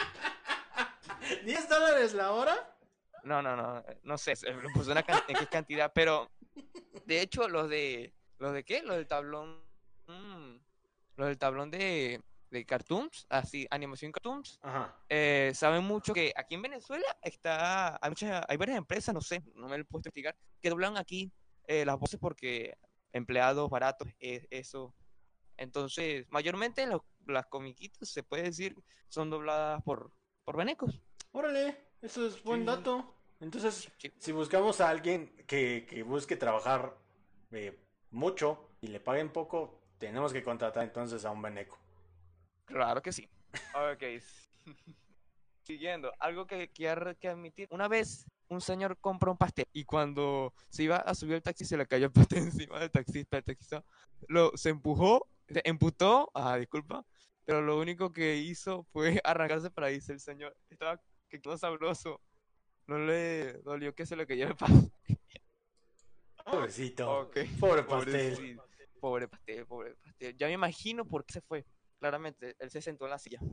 ¿diez dólares la hora? No, no, no, eh, no sé, se me puso una can- en qué cantidad, pero de hecho los de, ¿los de qué? Los del tablón, mm, los del tablón de, de cartoons, así, animación cartoons. Ajá. Eh, saben mucho que aquí en Venezuela está, hay muchas, hay varias empresas, no sé, no me lo puedo investigar, que doblan aquí eh, las voces porque empleados baratos, eh, eso. Entonces, mayormente los, las comiquitas, se puede decir, son dobladas por, por venecos. Órale, eso es buen Sí, sí, dato. Entonces, sí, si buscamos a alguien que, que busque trabajar eh, mucho y le paguen poco, tenemos que contratar entonces a un beneco. claro que sí. Ok. Siguiendo, algo que quiero que admitir. Una vez un señor compró un pastel y cuando se iba a subir el taxi se le cayó el pastel encima del taxista. El taxista lo, se empujó, se emputó, ah, disculpa, pero lo único que hizo fue arrancarse para irse. El señor estaba que quedó sabroso. No le dolió que se le cayera el pastel. Pobrecito. Ok, Pobre pobre, pastel. sí, pobre pastel, pobre pastel. Ya me imagino por qué se fue. Claramente, él se sentó en la silla.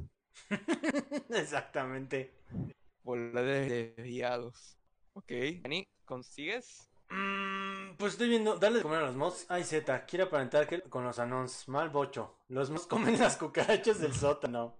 Exactamente. Bola de desviados. Ok. Dani, ¿consigues? Mm, pues estoy viendo, darle de comer a los mods. Ay, Z, quiero aparentar que con los anons. Mal bocho. Los mods comen las cucarachas del sótano.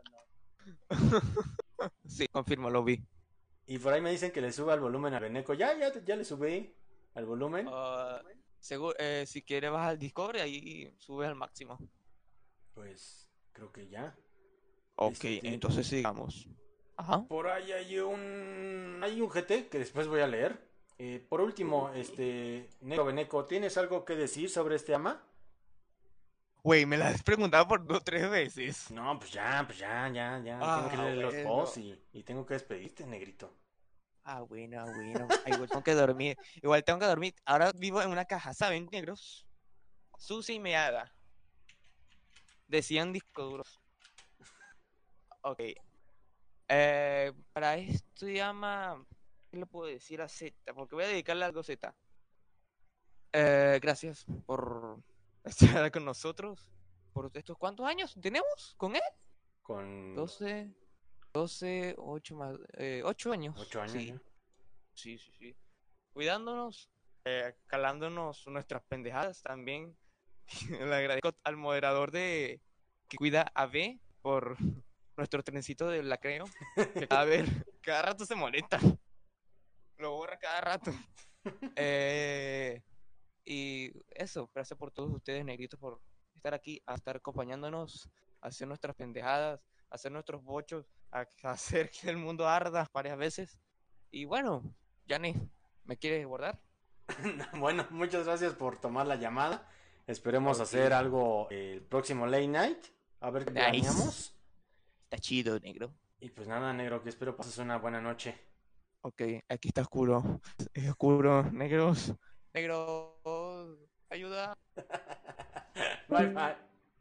Sí, confirmo, lo vi. Y por ahí me dicen que le suba el volumen al Beneco. Ya, ya, ya le subí al volumen. Ah, segu- eh, si quieres vas al Discord y ahí subes al máximo. Pues creo que ya. Ok, Este, entonces sigamos. Ajá. Por ahí hay un... Hay un G T que después voy a leer. Eh, por último, este... Negro Beneco, ¿tienes algo que decir sobre este ama? Güey, me la has preguntado por dos o tres veces. No, pues ya, pues ya, ya, ya. Tengo que Ah, leer los bueno. posts y, y tengo que despedirte, negrito. Ah, bueno, ah, bueno. Ah, igual tengo que dormir. Igual tengo que dormir. Ahora vivo en una caja, ¿saben, negros? Sucia y meada. Decían discos duros. Ok. Eh, para esto llama... ¿Qué le puedo decir a Z? Porque voy a dedicarle algo a Z. Eh, gracias por estar con nosotros. Por estos cuántos años tenemos con él. Con doce, doce, ocho más... Eh, ocho años. ocho años Sí, ya. sí, sí, sí. Cuidándonos, eh, calándonos nuestras pendejadas también. Le agradezco al moderador de que cuida a B por nuestro trencito de lacreo. Que cada vez, cada rato se molesta. Lo borra cada rato. Eh, y eso, gracias por todos ustedes, negritos, por estar aquí, a estar acompañándonos, a hacer nuestras pendejadas, a hacer nuestros bochos, a, a hacer que el mundo arda varias veces. Y bueno, Yanni, ¿me quieres guardar? Bueno, muchas gracias por tomar la llamada. Esperemos Ok. hacer algo el próximo Late Night. A ver qué Nice. planeamos. Está chido, negro. Y pues nada, negro, que espero pases una buena noche. Ok, aquí está oscuro. Es oscuro, negros. Negros, ayuda. Bye, bye.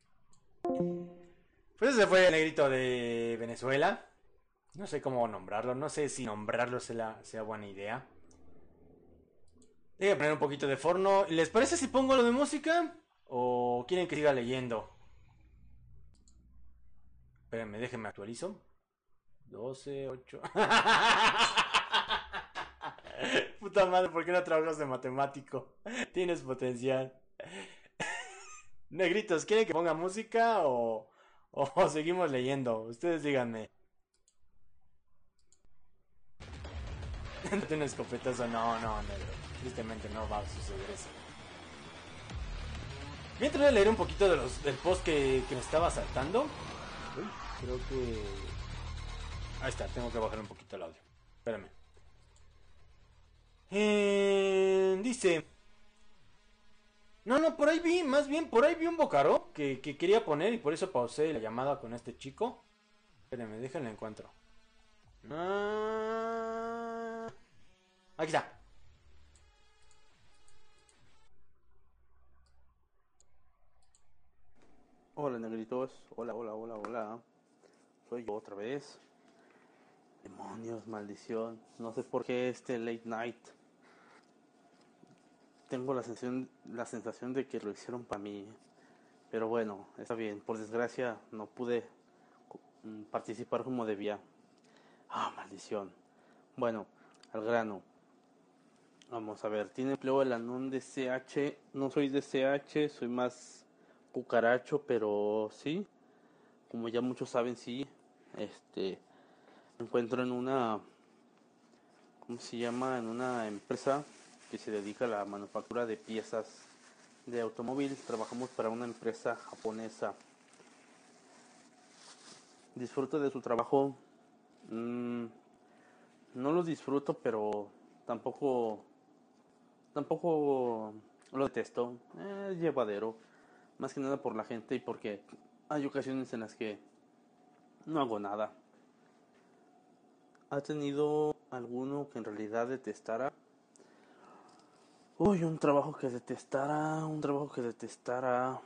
Pues ese fue el negrito de Venezuela. No sé cómo nombrarlo. No sé si nombrarlo sea, sea buena idea. Voy a poner un poquito de forno. ¿Les parece si pongo lo de música? ¿O quieren que siga leyendo? Espérenme, déjenme actualizo. doce, ocho. Puta madre, ¿por qué no trabajas de matemático? Tienes potencial. Negritos, ¿quieren que ponga música o, o seguimos leyendo? Ustedes díganme. Date un escopetazo. No, no, negro. Tristemente no va a suceder eso. Mientras voy a leer un poquito de los, del post que, que me estaba saltando. Uy, creo que... Ahí está, tengo que bajar un poquito el audio. Espérame. Eh, dice... No, no, por ahí vi, más bien, por ahí vi un Bocaró que, que quería poner y por eso pausé la llamada con este chico. Espérenme, déjenlo encuentro. Ah, aquí está. Hola negritos, hola, hola, hola, hola. Soy yo otra vez. Demonios, maldición. No sé por qué este late night. Tengo la sensación, la sensación de que lo hicieron para mí. Pero bueno, está bien. Por desgracia no pude mm, participar como debía. Ah, maldición. Bueno, al grano. Vamos a ver, tiene empleo el anón de C H. No soy de C H, soy más cucaracho, pero sí. Como ya muchos saben, sí. Este, me encuentro en una, ¿cómo se llama? En una empresa que se dedica a la manufactura de piezas de automóvil. Trabajamos para una empresa japonesa. Disfruto de su trabajo. Mm, no lo disfruto, pero tampoco, tampoco lo detesto. Eh, Es llevadero. Más que nada por la gente y porque hay ocasiones en las que no hago nada. ¿Ha tenido alguno que en realidad detestara? Uy, un trabajo que detestara, un trabajo que detestara,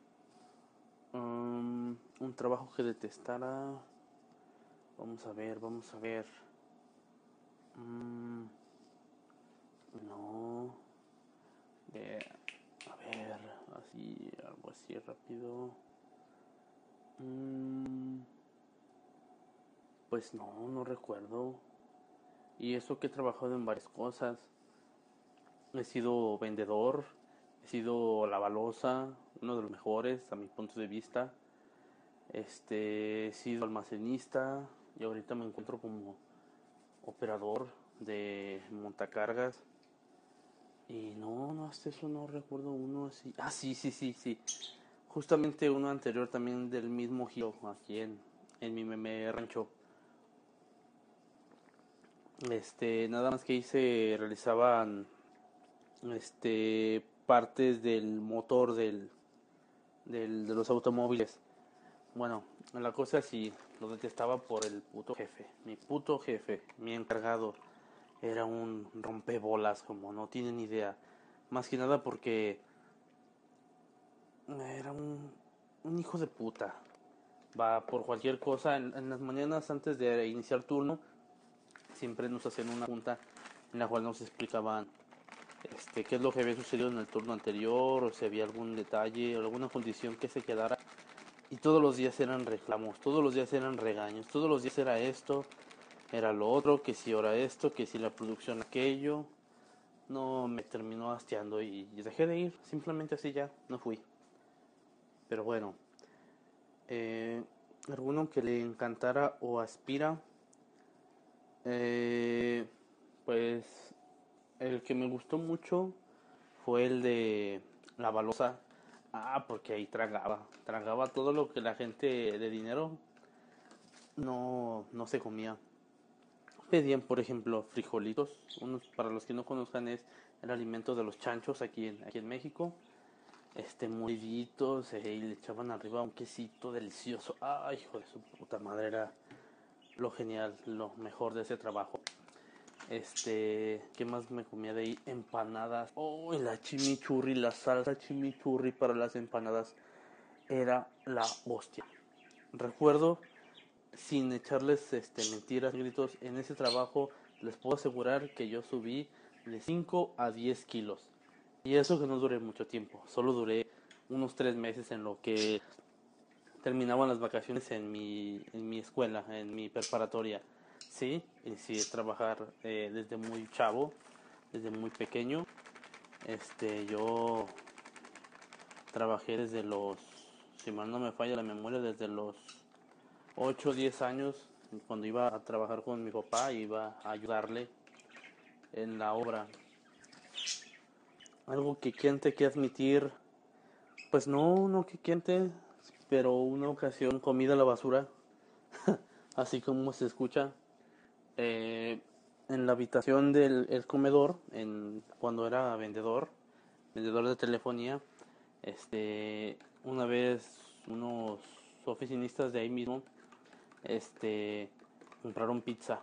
um, un trabajo que detestara. Vamos a ver, vamos a ver. Mm, no. Eh, a ver, así, algo así rápido. Mm, pues no, no recuerdo. Y eso que he trabajado en varias cosas. He sido vendedor, he sido lavaloza, uno de los mejores a mi punto de vista. Este, he sido almacenista y ahorita me encuentro como operador de montacargas. Y no, no, hasta eso no recuerdo uno así. Ah, sí, sí, sí, sí. Justamente uno anterior también del mismo giro aquí en, en mi meme rancho. Este, nada más que hice, realizaban este partes del motor del, del de los automóviles. Bueno, la cosa es si lo detestaba por el puto jefe. Mi puto jefe, mi encargado, era un rompebolas, como no tienen idea. Más que nada porque era un, un hijo de puta. Va por cualquier cosa. En, en las mañanas antes de iniciar turno, siempre nos hacían una junta en la cual nos explicaban este, qué es lo que había sucedido en el turno anterior, o si había algún detalle, o alguna condición que se quedara. Y todos los días eran reclamos, todos los días eran regaños, todos los días era esto, era lo otro, que si ahora esto, que si la producción aquello. No, me terminó hastiando y, y dejé de ir, simplemente así ya, no fui. Pero bueno, eh, alguno que le encantara o aspira, eh, pues el que me gustó mucho fue el de la balosa. Ah, porque ahí tragaba, tragaba todo lo que la gente de dinero no, no se comía. Pedían, por ejemplo, frijolitos. Unos, para los que no conozcan, es el alimento de los chanchos aquí en, aquí en México. Este, moliditos, eh, y le echaban arriba un quesito delicioso. Ay, hijo de su puta madre, era lo genial, lo mejor de ese trabajo. Este, ¿qué más me comía de ahí? Empanadas. Oh, la chimichurri, la salsa chimichurri para las empanadas era la hostia. Recuerdo, sin echarles este, mentiras, gritos, en ese trabajo les puedo asegurar que yo subí de cinco a diez kilos. Y eso que no duré mucho tiempo, solo duré unos tres meses en lo que terminaban las vacaciones en mi, en mi escuela, en mi preparatoria. Sí, y sí, trabajar eh, desde muy chavo, desde muy pequeño. Este, yo trabajé desde los, si mal no me falla la memoria, desde los ocho o diez años, cuando iba a trabajar con mi papá, iba a ayudarle en la obra. Algo que quente que admitir, pues no, no que quente, pero una ocasión comida a la basura, así como se escucha. Eh, en la habitación del el comedor, en, cuando era vendedor, vendedor de telefonía, este, una vez unos oficinistas de ahí mismo, este, compraron pizza.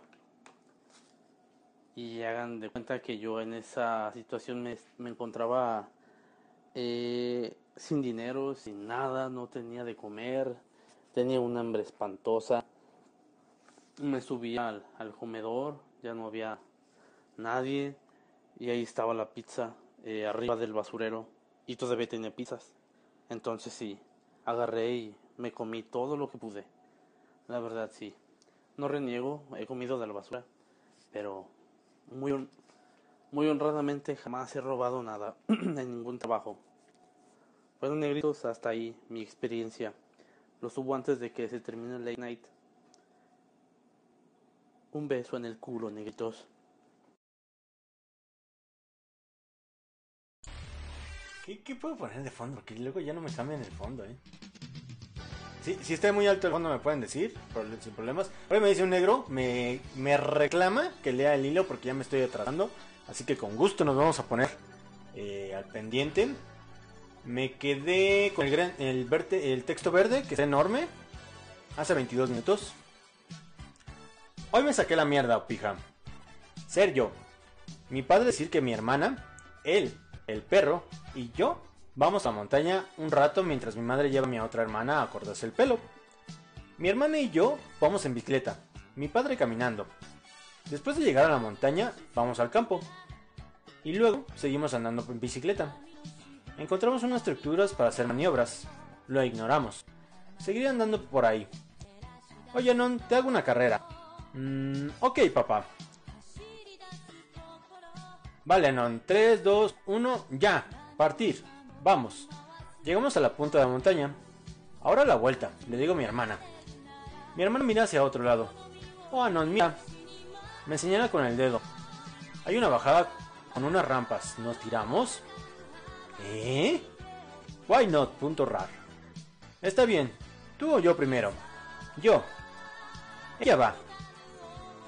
Y hagan de cuenta que yo en esa situación me, me encontraba eh, sin dinero, sin nada, no tenía de comer, tenía un hambre espantosa. Me subí al, al comedor, ya no había nadie, y ahí estaba la pizza eh, arriba del basurero, y todavía tenía pizzas. Entonces sí, agarré y me comí todo lo que pude. La verdad sí, no reniego, he comido de la basura, pero muy, hon- muy honradamente jamás he robado nada en ningún trabajo. Bueno, negritos, hasta ahí mi experiencia. Lo subo antes de que se termine el late night. Un beso en el culo, negritos. ¿Qué, ¿Qué puedo poner de fondo? Porque luego ya no me cambian el fondo, ¿eh? Sí, si está muy alto el fondo me pueden decir, proble- sin problemas. Hoy me dice un negro, me, me reclama que lea el hilo porque ya me estoy atrasando. Así que con gusto nos vamos a poner eh, al pendiente. Me quedé con el, gran, el, verte, el texto verde, que está enorme, hace veintidós minutos. Hoy me saqué la mierda, pija. Sergio, mi padre decir que mi hermana, él, el perro y yo vamos a la montaña un rato mientras mi madre lleva a mi otra hermana a cortarse el pelo. Mi hermana y yo vamos en bicicleta, mi padre caminando. Después de llegar a la montaña, vamos al campo. Y luego seguimos andando en bicicleta. Encontramos unas estructuras para hacer maniobras. Lo ignoramos. Seguiré andando por ahí. Oye, Non, te hago una carrera. Mm, ok, papá. Vale, Non. tres, dos, uno, ya. Partir. Vamos. Llegamos a la punta de la montaña. Ahora la vuelta, le digo a mi hermana. Mi hermana mira hacia otro lado. Oh, Non, mira. Me señala con el dedo. Hay una bajada con unas rampas. ¿Nos tiramos? ¿Eh? Why not? Punto rar. Está bien. Tú o yo primero. Yo. Ella va.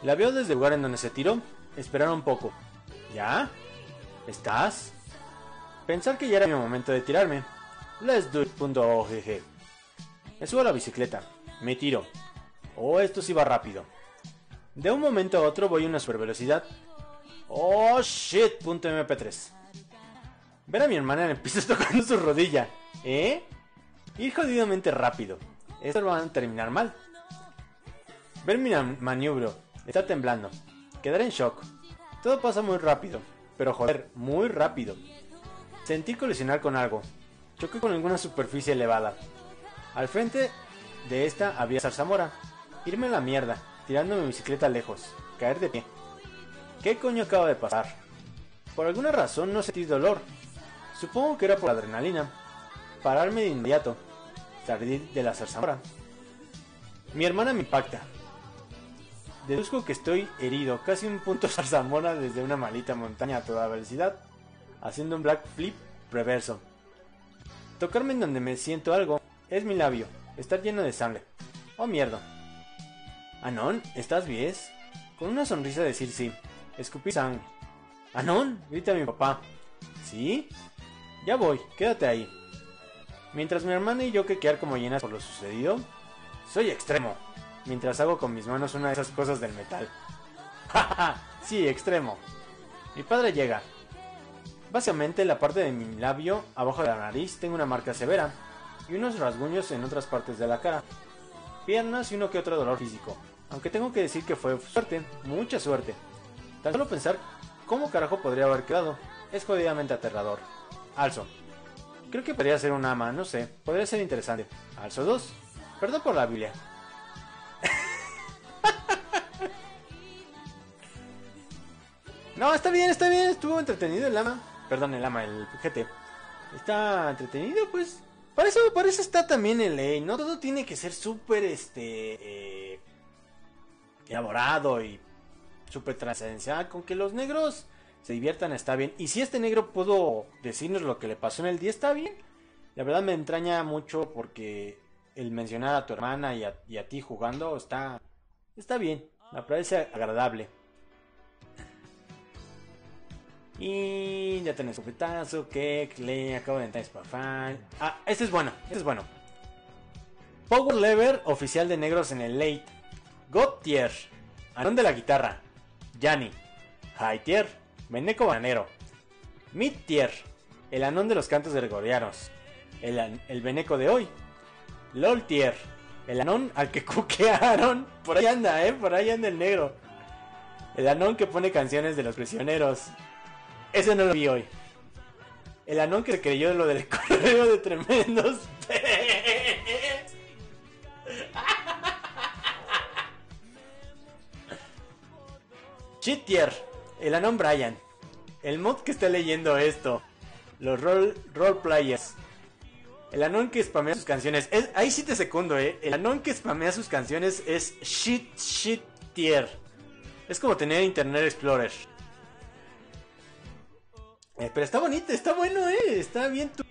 La veo desde el lugar en donde se tiró. Esperar un poco. ¿Ya? ¿Estás? Pensar que ya era mi momento de tirarme. Let's do it.ogg. Me subo a la bicicleta. Me tiro. Oh, esto sí va rápido. De un momento a otro voy a una super velocidad. Oh shit.mp tres. Ver a mi hermana en el piso tocando su rodilla. ¿Eh? Ir jodidamente rápido. Esto va a terminar mal. Ver mi maniobro. Está temblando. Quedar en shock. Todo pasa muy rápido. Pero joder, muy rápido. Sentí colisionar con algo. Choqué con alguna superficie elevada. Al frente de esta había zarzamora. Irme a la mierda, tirando mi bicicleta lejos. Caer de pie. ¿Qué coño acaba de pasar? Por alguna razón no sentí dolor. Supongo que era por la adrenalina. Pararme de inmediato. Salir de la zarzamora. Mi hermana me impacta. Deduzco que estoy herido, casi un punto zarzamora desde una maldita montaña a toda velocidad, haciendo un black flip reverso. Tocarme en donde me siento algo, es mi labio, está lleno de sangre. Oh mierda. Anon, ¿estás bien? Con una sonrisa decir sí. Escupí sangre. Anon, grita mi papá. ¿Sí? Ya voy, quédate ahí. Mientras mi hermana y yo quequear como llenas por lo sucedido, soy extremo. Mientras hago con mis manos una de esas cosas del metal. Jaja, sí, extremo. Mi padre llega. Básicamente en la parte de mi labio, abajo de la nariz, tengo una marca severa. Y unos rasguños en otras partes de la cara. Piernas y uno que otro dolor físico. Aunque tengo que decir que fue suerte, mucha suerte. Tan solo pensar cómo carajo podría haber quedado, es jodidamente aterrador. Alzo. Creo que podría ser un ama, no sé, podría ser interesante. Alzo dos. Perdón por la Biblia. No, está bien, está bien, estuvo entretenido el ama. Perdón, el ama, el G T. Está entretenido, pues. Para eso, para eso está también el ley. No todo tiene que ser súper, este... Eh, elaborado y súper trascendental. Con que los negros se diviertan está bien. Y si este negro pudo decirnos lo que le pasó en el día, está bien. La verdad me entraña mucho porque el mencionar a tu hermana y a, y a ti jugando está, está bien. Me parece agradable. Y ya tenés un petazo, que le acabo de entrar Spafan. Ah, este es bueno, este es bueno. Power Lever oficial de negros en el late. God Tier, Anón de la guitarra. Yanni. High Tier, Veneco Bananero. Mid Tier, el Anón de los cantos gregorianos. El, el Veneco de hoy. LOL Tier, el Anón al que cuquearon. Por ahí anda, eh, por ahí anda el negro. El Anón que pone canciones de los prisioneros. Ese no lo vi hoy. El Anón que se creyó lo del correo de tremendos. Shit Tier, el Anón Brian. El mod que está leyendo esto. Los role, role players. El Anón que spamea sus canciones. Es, ahí sí te secundo, eh. El Anón que spamea sus canciones es Shit Shit Tier. Es como tener Internet Explorer. Eh, pero está bonito, está bueno, eh. Está bien tu...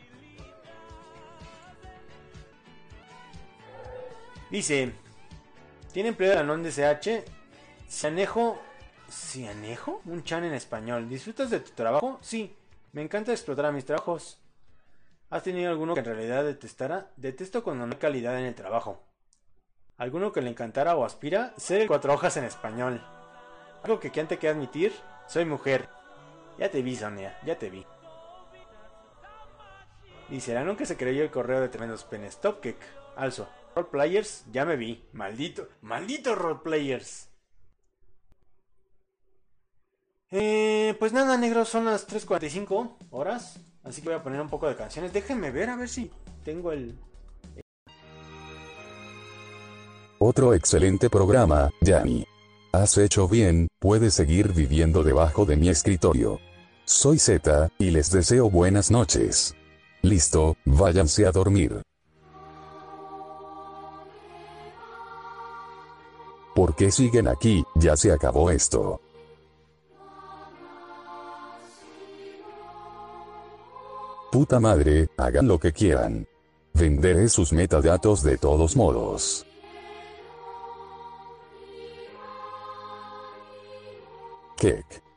Dice: tiene empleo el Anón de C H. Cianejo. ¿Cianejo? Un chan en español. ¿Disfrutas de tu trabajo? Sí. Me encanta explotar a mis trabajos. ¿Has tenido alguno que en realidad detestara? Detesto cuando no hay calidad en el trabajo. ¿Alguno que le encantara o aspira? Ser el cuatro hojas en español. Algo que quien te que admitir. Soy mujer. Ya te vi, Sonia, ya te vi. Dice: el Anón que se creyó el correo de tremendos penes. Top kick. Alzo. Roleplayers, ya me vi. Maldito, maldito roleplayers. Eh, pues nada, negros, son las tres cuarenta y cinco horas. Así que voy a poner un poco de canciones. Déjenme ver a ver si tengo el... Otro excelente programa, Yanni. Has hecho bien, puedes seguir viviendo debajo de mi escritorio. Soy Z, y les deseo buenas noches. Listo, váyanse a dormir. ¿Por qué siguen aquí? Ya se acabó esto. Puta madre, hagan lo que quieran. Venderé sus metadatos de todos modos. Kek.